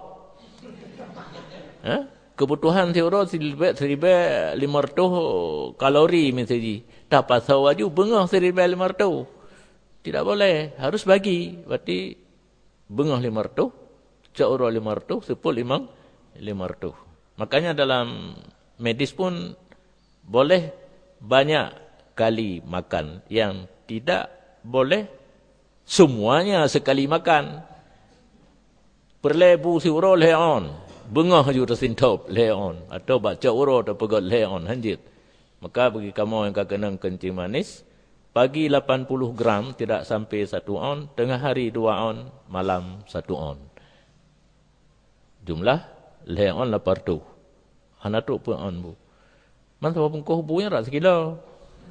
Kebutuhan seorang 1,500 kalori misalnya. Tak pasal waju bengah 1,500. Tidak boleh, harus bagi. Berarti bengah 500, caura 500, sepul 500. Makanya dalam medis pun boleh banyak kali makan. Yang tidak boleh semuanya sekali makan. Perlebu siuro leon, bengah juga sintop leon. Atau baca uro atau pegot leon, hanjit. Maka bagi kamu yang kena kencing manis, pagi 80 gram tidak sampai 1 on, tengah hari 2 on, malam 1 on. Jumlah leon 80. Hana tu pun on bu. Man sama bungkuh bunya rak sekilo.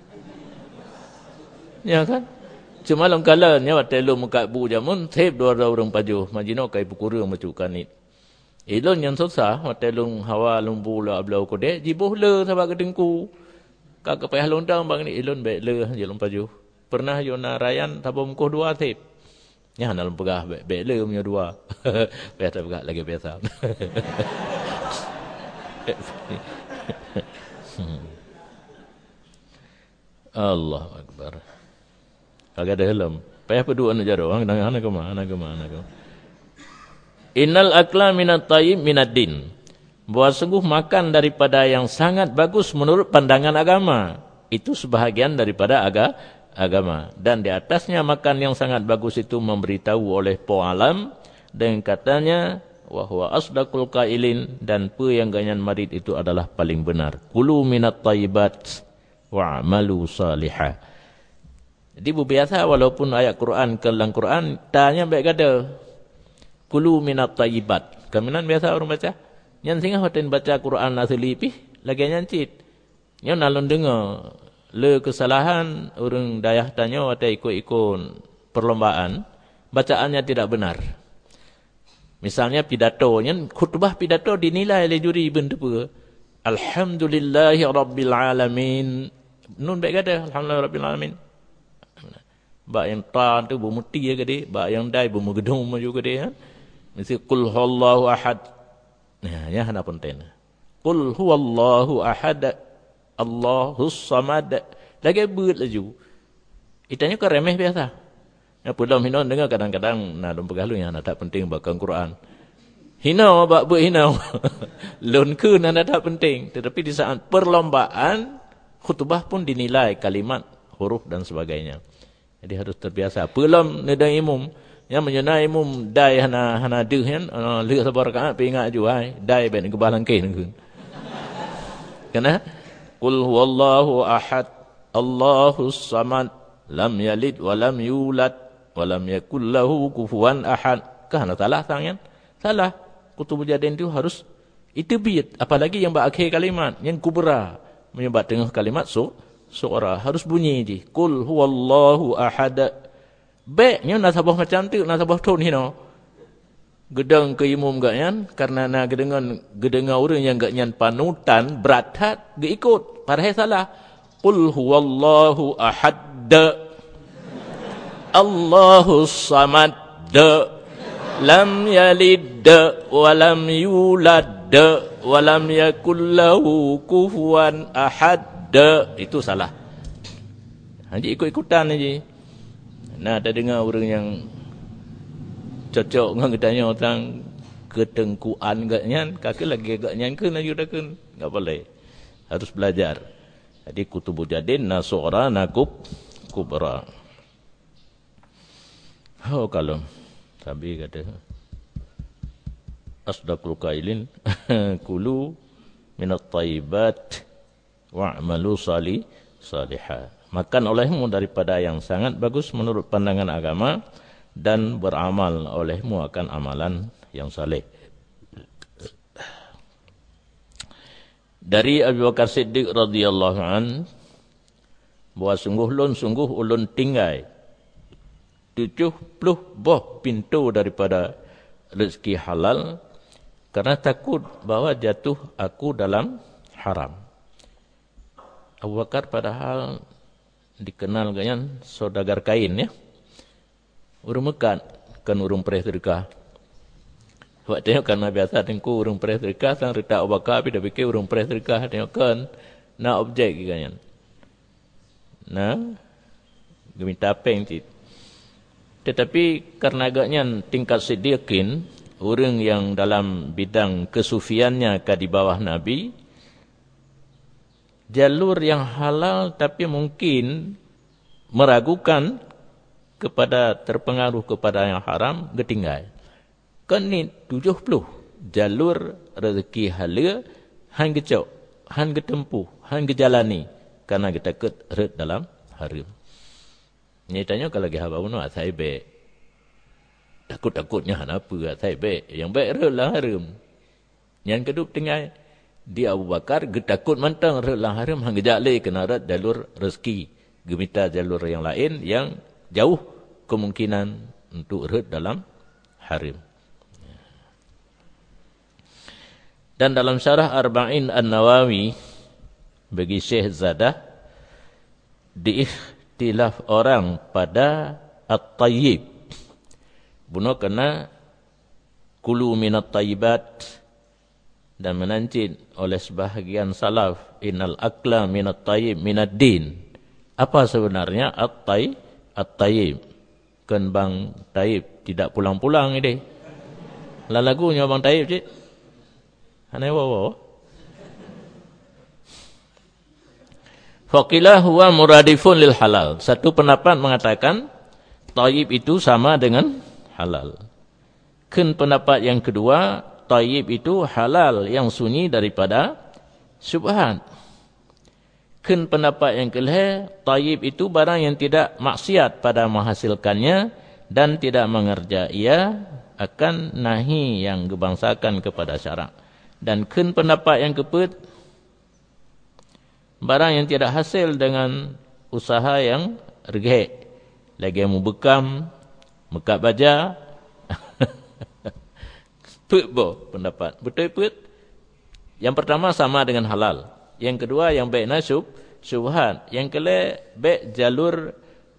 Ya kan? Cuma long kala nya wat telu muka bu jamun sep 2 orang paju. Majino kai pukuru macu kanit. Ilon yang susah wat telu hawa lumbu la ablau kode jibuh le sabak kedengku. Kak payah lontang bang ni ilon baik le je lompaju. Pernah yona rayan tabom ko 2 tip. Nya dalam pegah baik le punya 2. Biasa pegah lagi biasa. Allah akbar. Kagak ada helm. Payah pedua nak jaro hang anak kemana. Innal akla minat tayyib minad din. Bahwa sungguh makan daripada yang sangat bagus menurut pandangan agama. Itu sebahagian daripada agama. Dan di atasnya makan yang sangat bagus itu memberitahu oleh po'alam. Dan katanya, wahwa asdaqul qailin. Dan yang ganyan marid itu adalah paling benar. Kulu minat tayyibat wa'amalu salihah. Jadi biasa walaupun ayat Quran ke dalam Quran, tanya baik kata. Kulu minat tayyibat. Kaminan biasa orang baca. Yang singa hoten baca Quran asli pih lagi nyancit. Yang nalon dengar le kesalahan orang dayah tanya ada ikut-ikut perlombaan, bacaannya tidak benar. Misalnya pidatonya, khutbah pidato dinilai oleh juri bentuk Alhamdulillahi Rabbil Alamin. Nun baik kata, Alhamdulillahi Rabbil Alamin. Bak yang ta tu bermuti ya gede, bak yang dai bermugedung juga gede kan. Mesti qul huwallahu ahad. Nah, ya hana penting. Qul huwallahu ahad. Allahus samad. Lagi beut laju. Itanya ke remeh biasa. Ya pulau hina dengar kadang-kadang nah dom pegalunya nak tak penting bakang Quran. Hina bak buat hina. Lun ke nak tak penting, tetapi di saat perlombaan khutbah pun dinilai kalimat, huruf dan sebagainya. Jadi harus terbiasa. Pelom nedang imum yang menyenai imum dai hana deuh kan, leuh sabar rakaat pe ingat ju ai, dai ben ke balangke ngeun. Kana qul huwallahu ahad, Allahus samad, lam yalid wa lam yulad wa lam yakul lahu kufuwan ahad. Kana salah sangat. Salah. Kutubul Jadin itu harus itibit, apalagi yang berakhir kalimat, yang kubra, menyebab tengah kalimat suara harus bunyi je. Qul huwallahu ahad. Baiknya nasabah macam tu, nasabah tone hino. Gedang ke imum gak nyan, karena na gedengan orang yang gak nyan panutan berat hat, gak ikut. Padahal salah. Qul huwallahu ahad. Allahus samad. Lam yalid wa lam yulad wa lam yakul lahu kufuwan ahad. Itu salah. Haji ikut-ikutan aja. Nah, ada dengar orang yang cocok dengan tanya orang ketengkuan gaknya, kaki lagi gaknya ke lagi dah kan. Enggak boleh. Harus belajar. Jadi Kutubul Jadin nasura nakub kubra. Oh kalau Sabi kata asdaqul qailin kulu minat thayyibat wa'malu salihah. Makan olehmu daripada yang sangat bagus menurut pandangan agama dan beramal olehmu akan amalan yang saleh. Dari Abu Bakar Siddiq radhiyallahu an, bahwa sungguh ulun tinggai 70 buah pintu daripada rezeki halal karena takut bahawa jatuh aku dalam haram. Abu Bakar padahal dikenal dengan saudagar kain ya. Urung mekat kan urung perih sedekah. Sebab tengok karena biasa tengku urung perih sedekah sang retak Abu Bakar tapi dah fikir urung perih sedekah tengok kan nak objek kan. Nah, geminta peng cit. Tetapi karena agaknya tingkat siddiqin, orang yang dalam bidang kesufiannya ke di bawah Nabi, jalur yang halal tapi mungkin meragukan kepada terpengaruh kepada yang haram, ketinggal. Kan ni 70 jalur rezeki halal, hang kecok, hang ketempuh, hang kejalani, karena kita takut dalam haram. Ni tanya kalau lagi haba uno saya baik. Takut-takutnya apa saya baik. Yang baik relah haram. Yang kedua tinggal di Abu Bakar getakut mantang relah haram hang gejale kena rat jalur rezeki. Gemita jalur yang lain yang jauh kemungkinan untuk rat dalam haram. Dan dalam syarah Arba'in An-Nawawi bagi Syekh Zadah ikhtilaf orang pada at-tayyib. Bunuh kena kulu minat tayyibat dan menancit oleh sebahagian salaf innal akla minat tayyib minad din. Apa sebenarnya at-tayyib? Kan bang tayyib tidak pulang-pulang ini. Lah lagunya bang tayyib cik. Aneh wawa. Faqilah huwa muradifun lil halal. Satu pendapat mengatakan thayyib itu sama dengan halal. Ken pendapat yang kedua, thayyib itu halal yang sunyi daripada syubhat. Ken pendapat yang kelih, thayyib itu barang yang tidak maksiat pada menghasilkannya dan tidak mengerja ia akan nahi yang gebangsakan kepada syarak. Dan ken pendapat yang keempat, barang yang tidak hasil dengan usaha yang regek lagi mu bekam, mekat baja. Put bo pendapat. Betul put. Yang pertama sama dengan halal. Yang kedua yang baik nasub, syubhat. Yang kelima baik jalur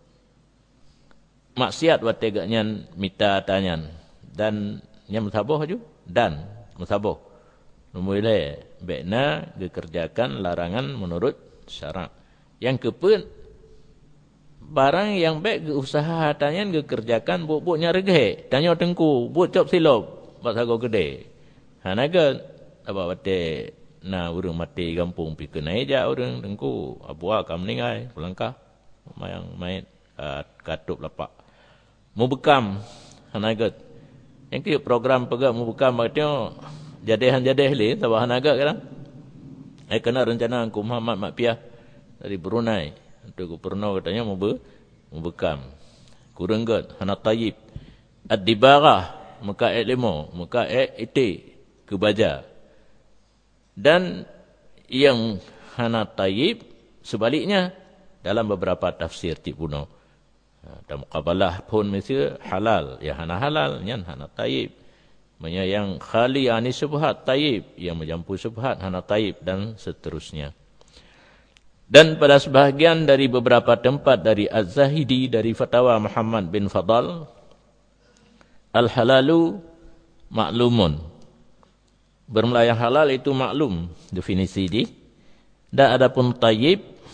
maksiat wategaknya mita tanyan. Dan yang musabah ju dan musabah. Numule baikna dikerjakan larangan menurut syarak. Yang keempat barang yang baik usaha tanyan dikerjakan buk-buknya regeh. Tanya tengku, buk cop silop, basago gede. Hanaga apa wate na urang mati kampung pi kena eja urang tengku, abua kam ningai pelangkah mayang main katup lapak. Mu bekam hanaga. Yang ke program pegak mu bekam maknanya jadehan-jadeh li tabah hanaga kan. Kena rencana Angku Muhammad Mak Piah dari Brunei. Untuk gubernur katanya mau bekam. Kurang gat hana tayyib. Ad-dibarah muka ayat 5, muka ayat iti ke baja. Dan yang hana tayyib sebaliknya dalam beberapa tafsir tipuno. Dan muqabalah pun mesti halal, ya hana halal, yang hana tayyib. Yang khali ani syubhat tayyib, yang menjampu syubhat hana tayyib dan seterusnya. Dan pada sebahagian dari beberapa tempat dari Az-Zahidi dari fatwa Muhammad bin Fadal, al-halalu maklumun. Bermula yang halal itu maklum definisi di. Dan adapun tayyib,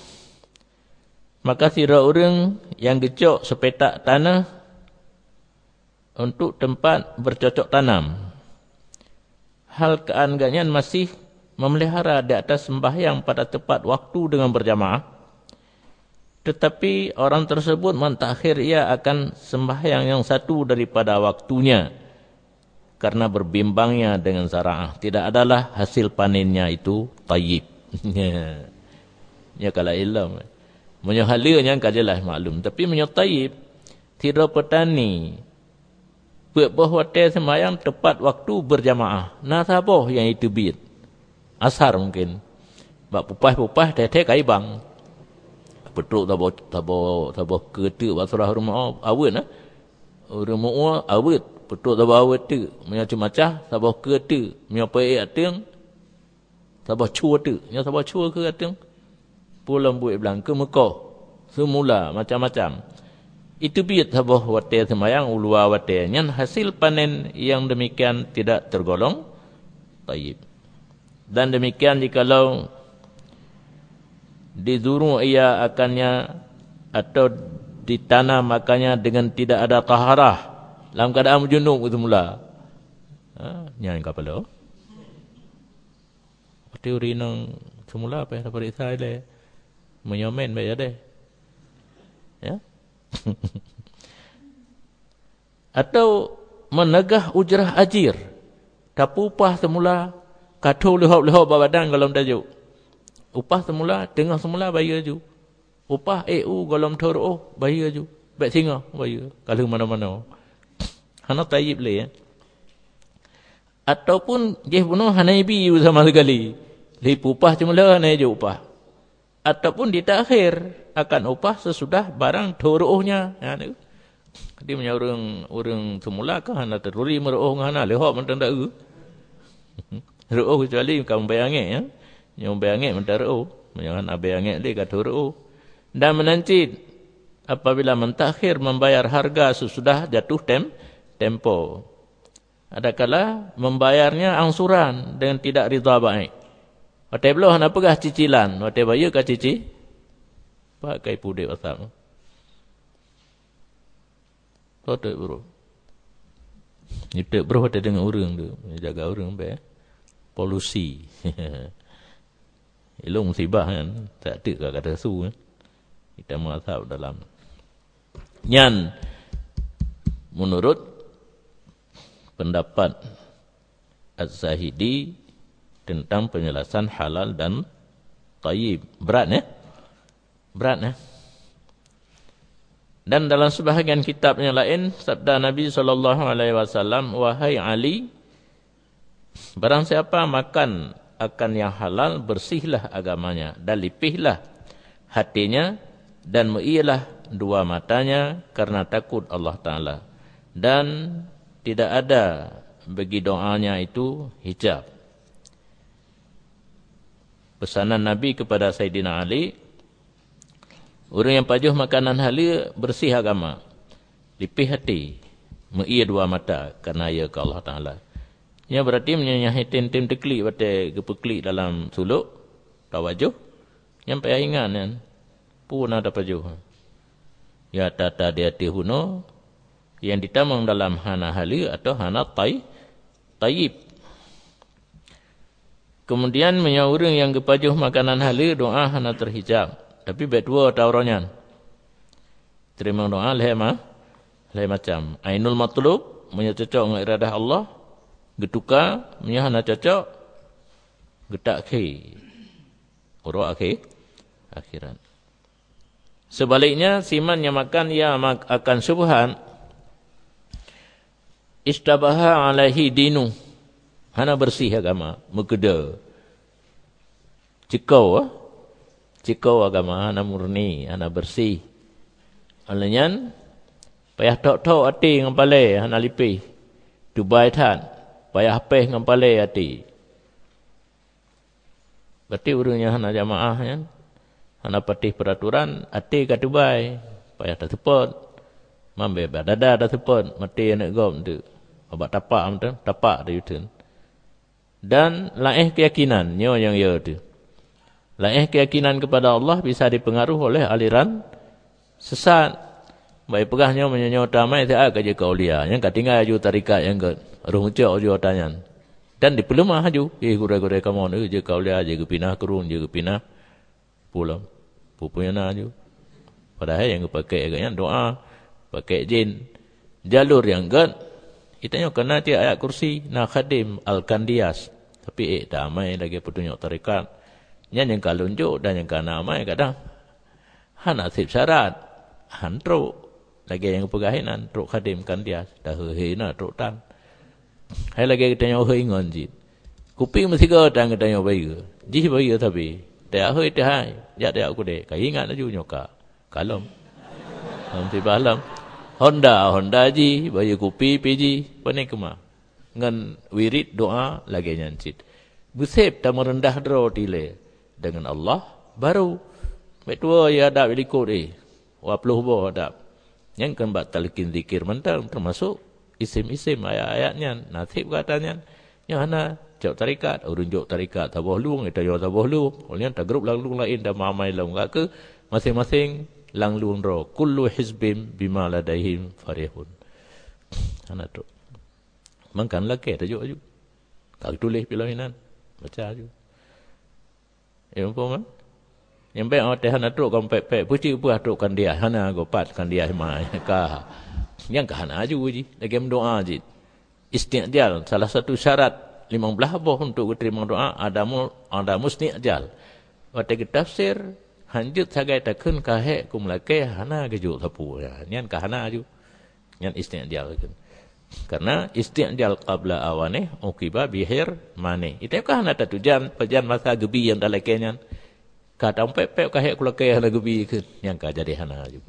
maka sira orang yang gecok sepetak tanah untuk tempat bercocok tanam. Hal keanggangan masih memelihara di atas sembahyang pada tepat waktu dengan berjamaah. Tetapi orang tersebut mentakhir ia akan sembahyang yang satu daripada waktunya. Karena berbimbangnya dengan syara'ah. Tidak adalah hasil panennya itu tayyib. Ya kalau ilmu. Menyohalnya kajalah maklum. Tapi menyotayyib, tidak petani. Bahawa sembahyang tepat waktu berjamaah. Nah saboh yang itu bid. Asar mungkin. Bak pupah-pupah teh kai bang. Betul tabo kereta basrah rumah awet nah. Rumah awet betul tabo awet tu. Macam-macam tabo kereta, menyapa ateng. Tabo cua tu, nya tabo cua ke ateng. Pulang buat belang ke Mekah. Semula macam-macam. Itu biat tabo wate sembahyang ulua wate. Yang hasil panen yang demikian tidak tergolong tayyib. Dan demikian jikalau dizuru ia akannya atau ditanam akannya dengan tidak ada taharah dalam keadaan junub itu mula. Nyan kapalo. Teori nang semula apa yang dapat saya le menyomen bae deh. Ya. Atau menegah ujrah ajir. Tapi upah semula katu lehop-lehop badan golom tajuk. Upah semula, tengah semula bayar ju. Upah EU golom toro bayar ju. Baik singa bayar. Kalau mana-mana. Hana tayyib le ya. Ataupun jeh bunuh hanaibi sama sekali. Li upah semula hanai ju upah. Ataupun ditakhir akan upah sesudah barang torohnya. Ya ni. Dia punya orang semula kan hana teruri meroh hana lehop mendak u. Ru'uh kecuali kamu bayangin ya. Yang bayangin mentara ru'uh. Jangan bayangin dia kata ru'uh. Dan menanti apabila mentakhir membayar harga sesudah jatuh tempo. Adakala membayarnya angsuran dengan tidak rida baik. Waktu belum nak pegah cicilan. Waktu bayar ke cici. Pakai pudek asal. Waktu bro. Itu bro waktu dengan orang tu. Jaga orang baik. Polusi. Itu musibah kan. Tak ada kata su. Kita mengasap dalam. Nyan. Menurut pendapat Az-Zahidi tentang penjelasan halal dan tayyib. Berat ya? Berat ya? Dan dalam sebahagian kitab yang lain, sabda Nabi SAW, wahai Ali, barang siapa makan akan yang halal, bersihlah agamanya dan lipihlah hatinya dan mu'iyalah dua matanya karena takut Allah Ta'ala. Dan tidak ada bagi doanya itu hijab. Pesanan Nabi kepada Sayyidina Ali, orang yang pajuh makanan halal bersih agama, lipih hati, meia dua mata kerana ia ke Allah Ta'ala. Ia berarti menyanyi tim teklik batai kepeklik dalam suluk, tawajuh, yang payah ingat kan, pun ada pajuh. Ya tata dia tihuno, yang ditamang dalam hana halal atau hana tayyib. Kemudian orang yang kepajuh makanan halal doa hana terhijab. Tapi berdua taurannya. Terima doa lain macam. Ainul matlub menyecocok dengan iradah Allah. Getuka menyahana cocok. Getak ke. Urut akhirat. Sebaliknya siman yang makan ia akan subhan. Istabaha alaihi dinu. Hana bersih agama. Mekeda. Cikau agama hana murni. Hana bersih. Alanya payah tok-tok hati dengan palai. Hana lipih. Dubai tan. Payah hapih dengan palai hati. Berarti urungnya hana jamaah kan. Hana patih peraturan. Hati kat Dubai. Payah tak tepot. Mambe badada dah tepot. Mati anak gom tu. Obat tapak dia yutun. Dan laih keyakinan yang ya tu. Laih keyakinan kepada Allah bisa dipengaruhi oleh aliran sesat. Baik pegahnya menyanyi damai tak kerja kaulia. Yang kat tinggal aju tarikat yang kat runcak aju tanyan. Dan dipelemah aju. Gure-gure kamu ni je kaulia je pinah kerun je pinah pulang. Pupunya na aju. Padahal yang pakai agaknya doa, pakai jin. Jalur yang kat itanya kena dia ayat kursi na khadim al-Kandias. Tapi damai lagi petunjuk tarikat. Yang kalunjuk dan yang kanamai kadang hana sip syarat. Han truk. Lagi yang pegahinan truk khadim Kandias. Dah hehina truk tan. Hai lagi kitanya heingon jit. Kuping mesti ke dan kitanya bayi. Jih bayi tapi. Dia hei dia hai. Ya dia aku dek. Kau ingat aju nyoka. Kalom. Nanti balam. Honda ji, bayi kupi piji, panik kemah. Ngan wirid doa lagi nyancit. Busep tak merendah draw tile dengan Allah baru. Betua ya ada ikut wapluh boh ada. Yang kan batalkin zikir mentang termasuk isim-isim ayat-ayatnya, nasib katanya. Yang hana jauh tarikat, urun jauh tarikat tabuh luang, kita jauh tabuh luang. Oleh tak grup lang-lung lain dah mamai lang ke masing-masing lang luang ro kullu hizbim bima ladaihim farihun. Ana tu. Mangkan laki tajuk aju. Kau tulis pilahinan. Baca aju. Apa mah? Yang baik orang hana truk kau pek puci buah truk kan dia hana gopat kan dia mai ka. Yang hana aju ji. Lagi mendoa ji. Istiqjal salah satu syarat 15 boh untuk diterima doa ada musni'jal. Waktu tafsir hanjut sagai takun kahek kumlake hana gejuk sapu ya nyan kahana aju nyan istiqjal kan karena istiqjal qabla awane uqiba bihir mane itu kahana tatujan pejan masa gebi yang dalekenya ka tampep kahek kulake hana gebi kan yang ka jadi hana aju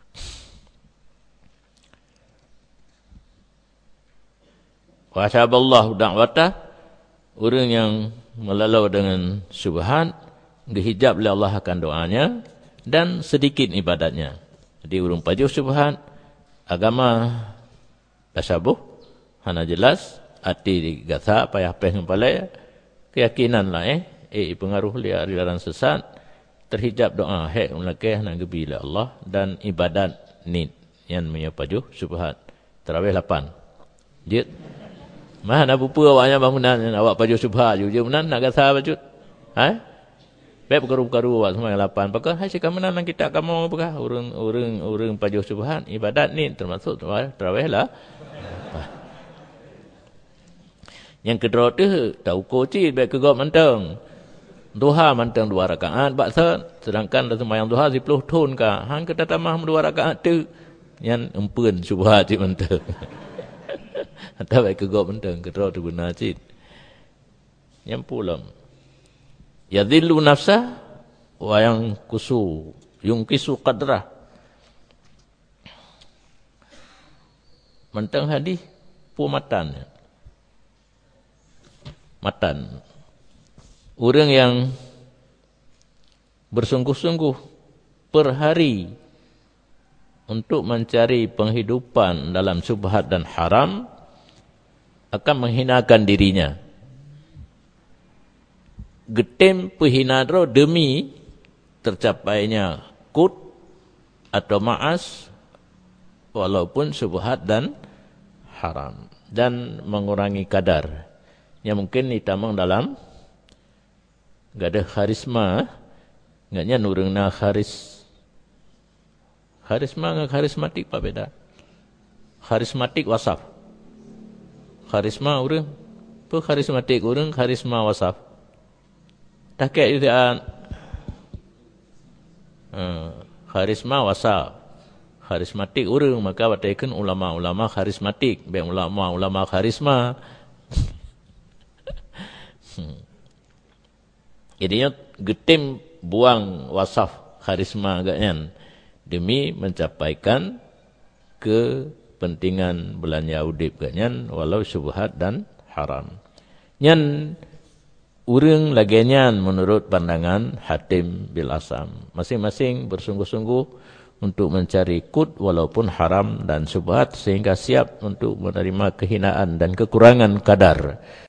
wa syaballahu da'wata orang yang melalau dengan subhan dihijab oleh Allah akan doanya dan sedikit ibadatnya. Jadi urung pajuh subhan agama tasabuh hana jelas hati digasa payah peh ngepalai keyakinan lah pengaruh dia aliran sesat terhijab doa hek melakeh nak gebi oleh Allah dan ibadat nid yang menyapajuh subhan tarawih 8 jid mana bupa awaknya bangunan awak pajuh subhan je menan nak gasa bajut baik perkara-perkara awak semua 8 pakar hai cakap menan kita kamu apakah urang pajuh subhan ibadat ni termasuk tarawih lah yang kedua tu tahu koci baik kegop mantang duha mantang 2 rakaat baksa sedangkan sembahyang duha 10 tahun ka hang kita tambah 2 rakaat tu yang empun subhan cik mantang atau baik kegop mantang kedua tu guna cik yang pulang yadhillu nafsah wa yang kusu yungkisu qadrah Mentang hadis pu matan. Matan. Orang yang bersungguh-sungguh per hari untuk mencari penghidupan dalam syubhat dan haram akan menghinakan dirinya. Getem pehinadro demi tercapainya kut atau ma'as walaupun syubhat dan haram, dan mengurangi kadar. Yang mungkin ditamang dalam enggak ada karisma, enggaknya nurungna karisma dengan karismatik apa beda? Karismatik wasaf. Karisma urang, apa karismatik urang, karisma wasaf. Tak kaya itu karisma wasaf. Karismatik urang, maka bataikan ulama-ulama karismatik, baik ulama-ulama karisma. Jadinya getim buang wasaf karisma agaknya demi mencapaikan kepentingan belanja udip agaknya walau syubhat dan haram. Nyan urang lagian menurut pandangan Hatim bil Asam. Masing-masing bersungguh-sungguh untuk mencari kut walaupun haram dan syubhat sehingga siap untuk menerima kehinaan dan kekurangan kadar.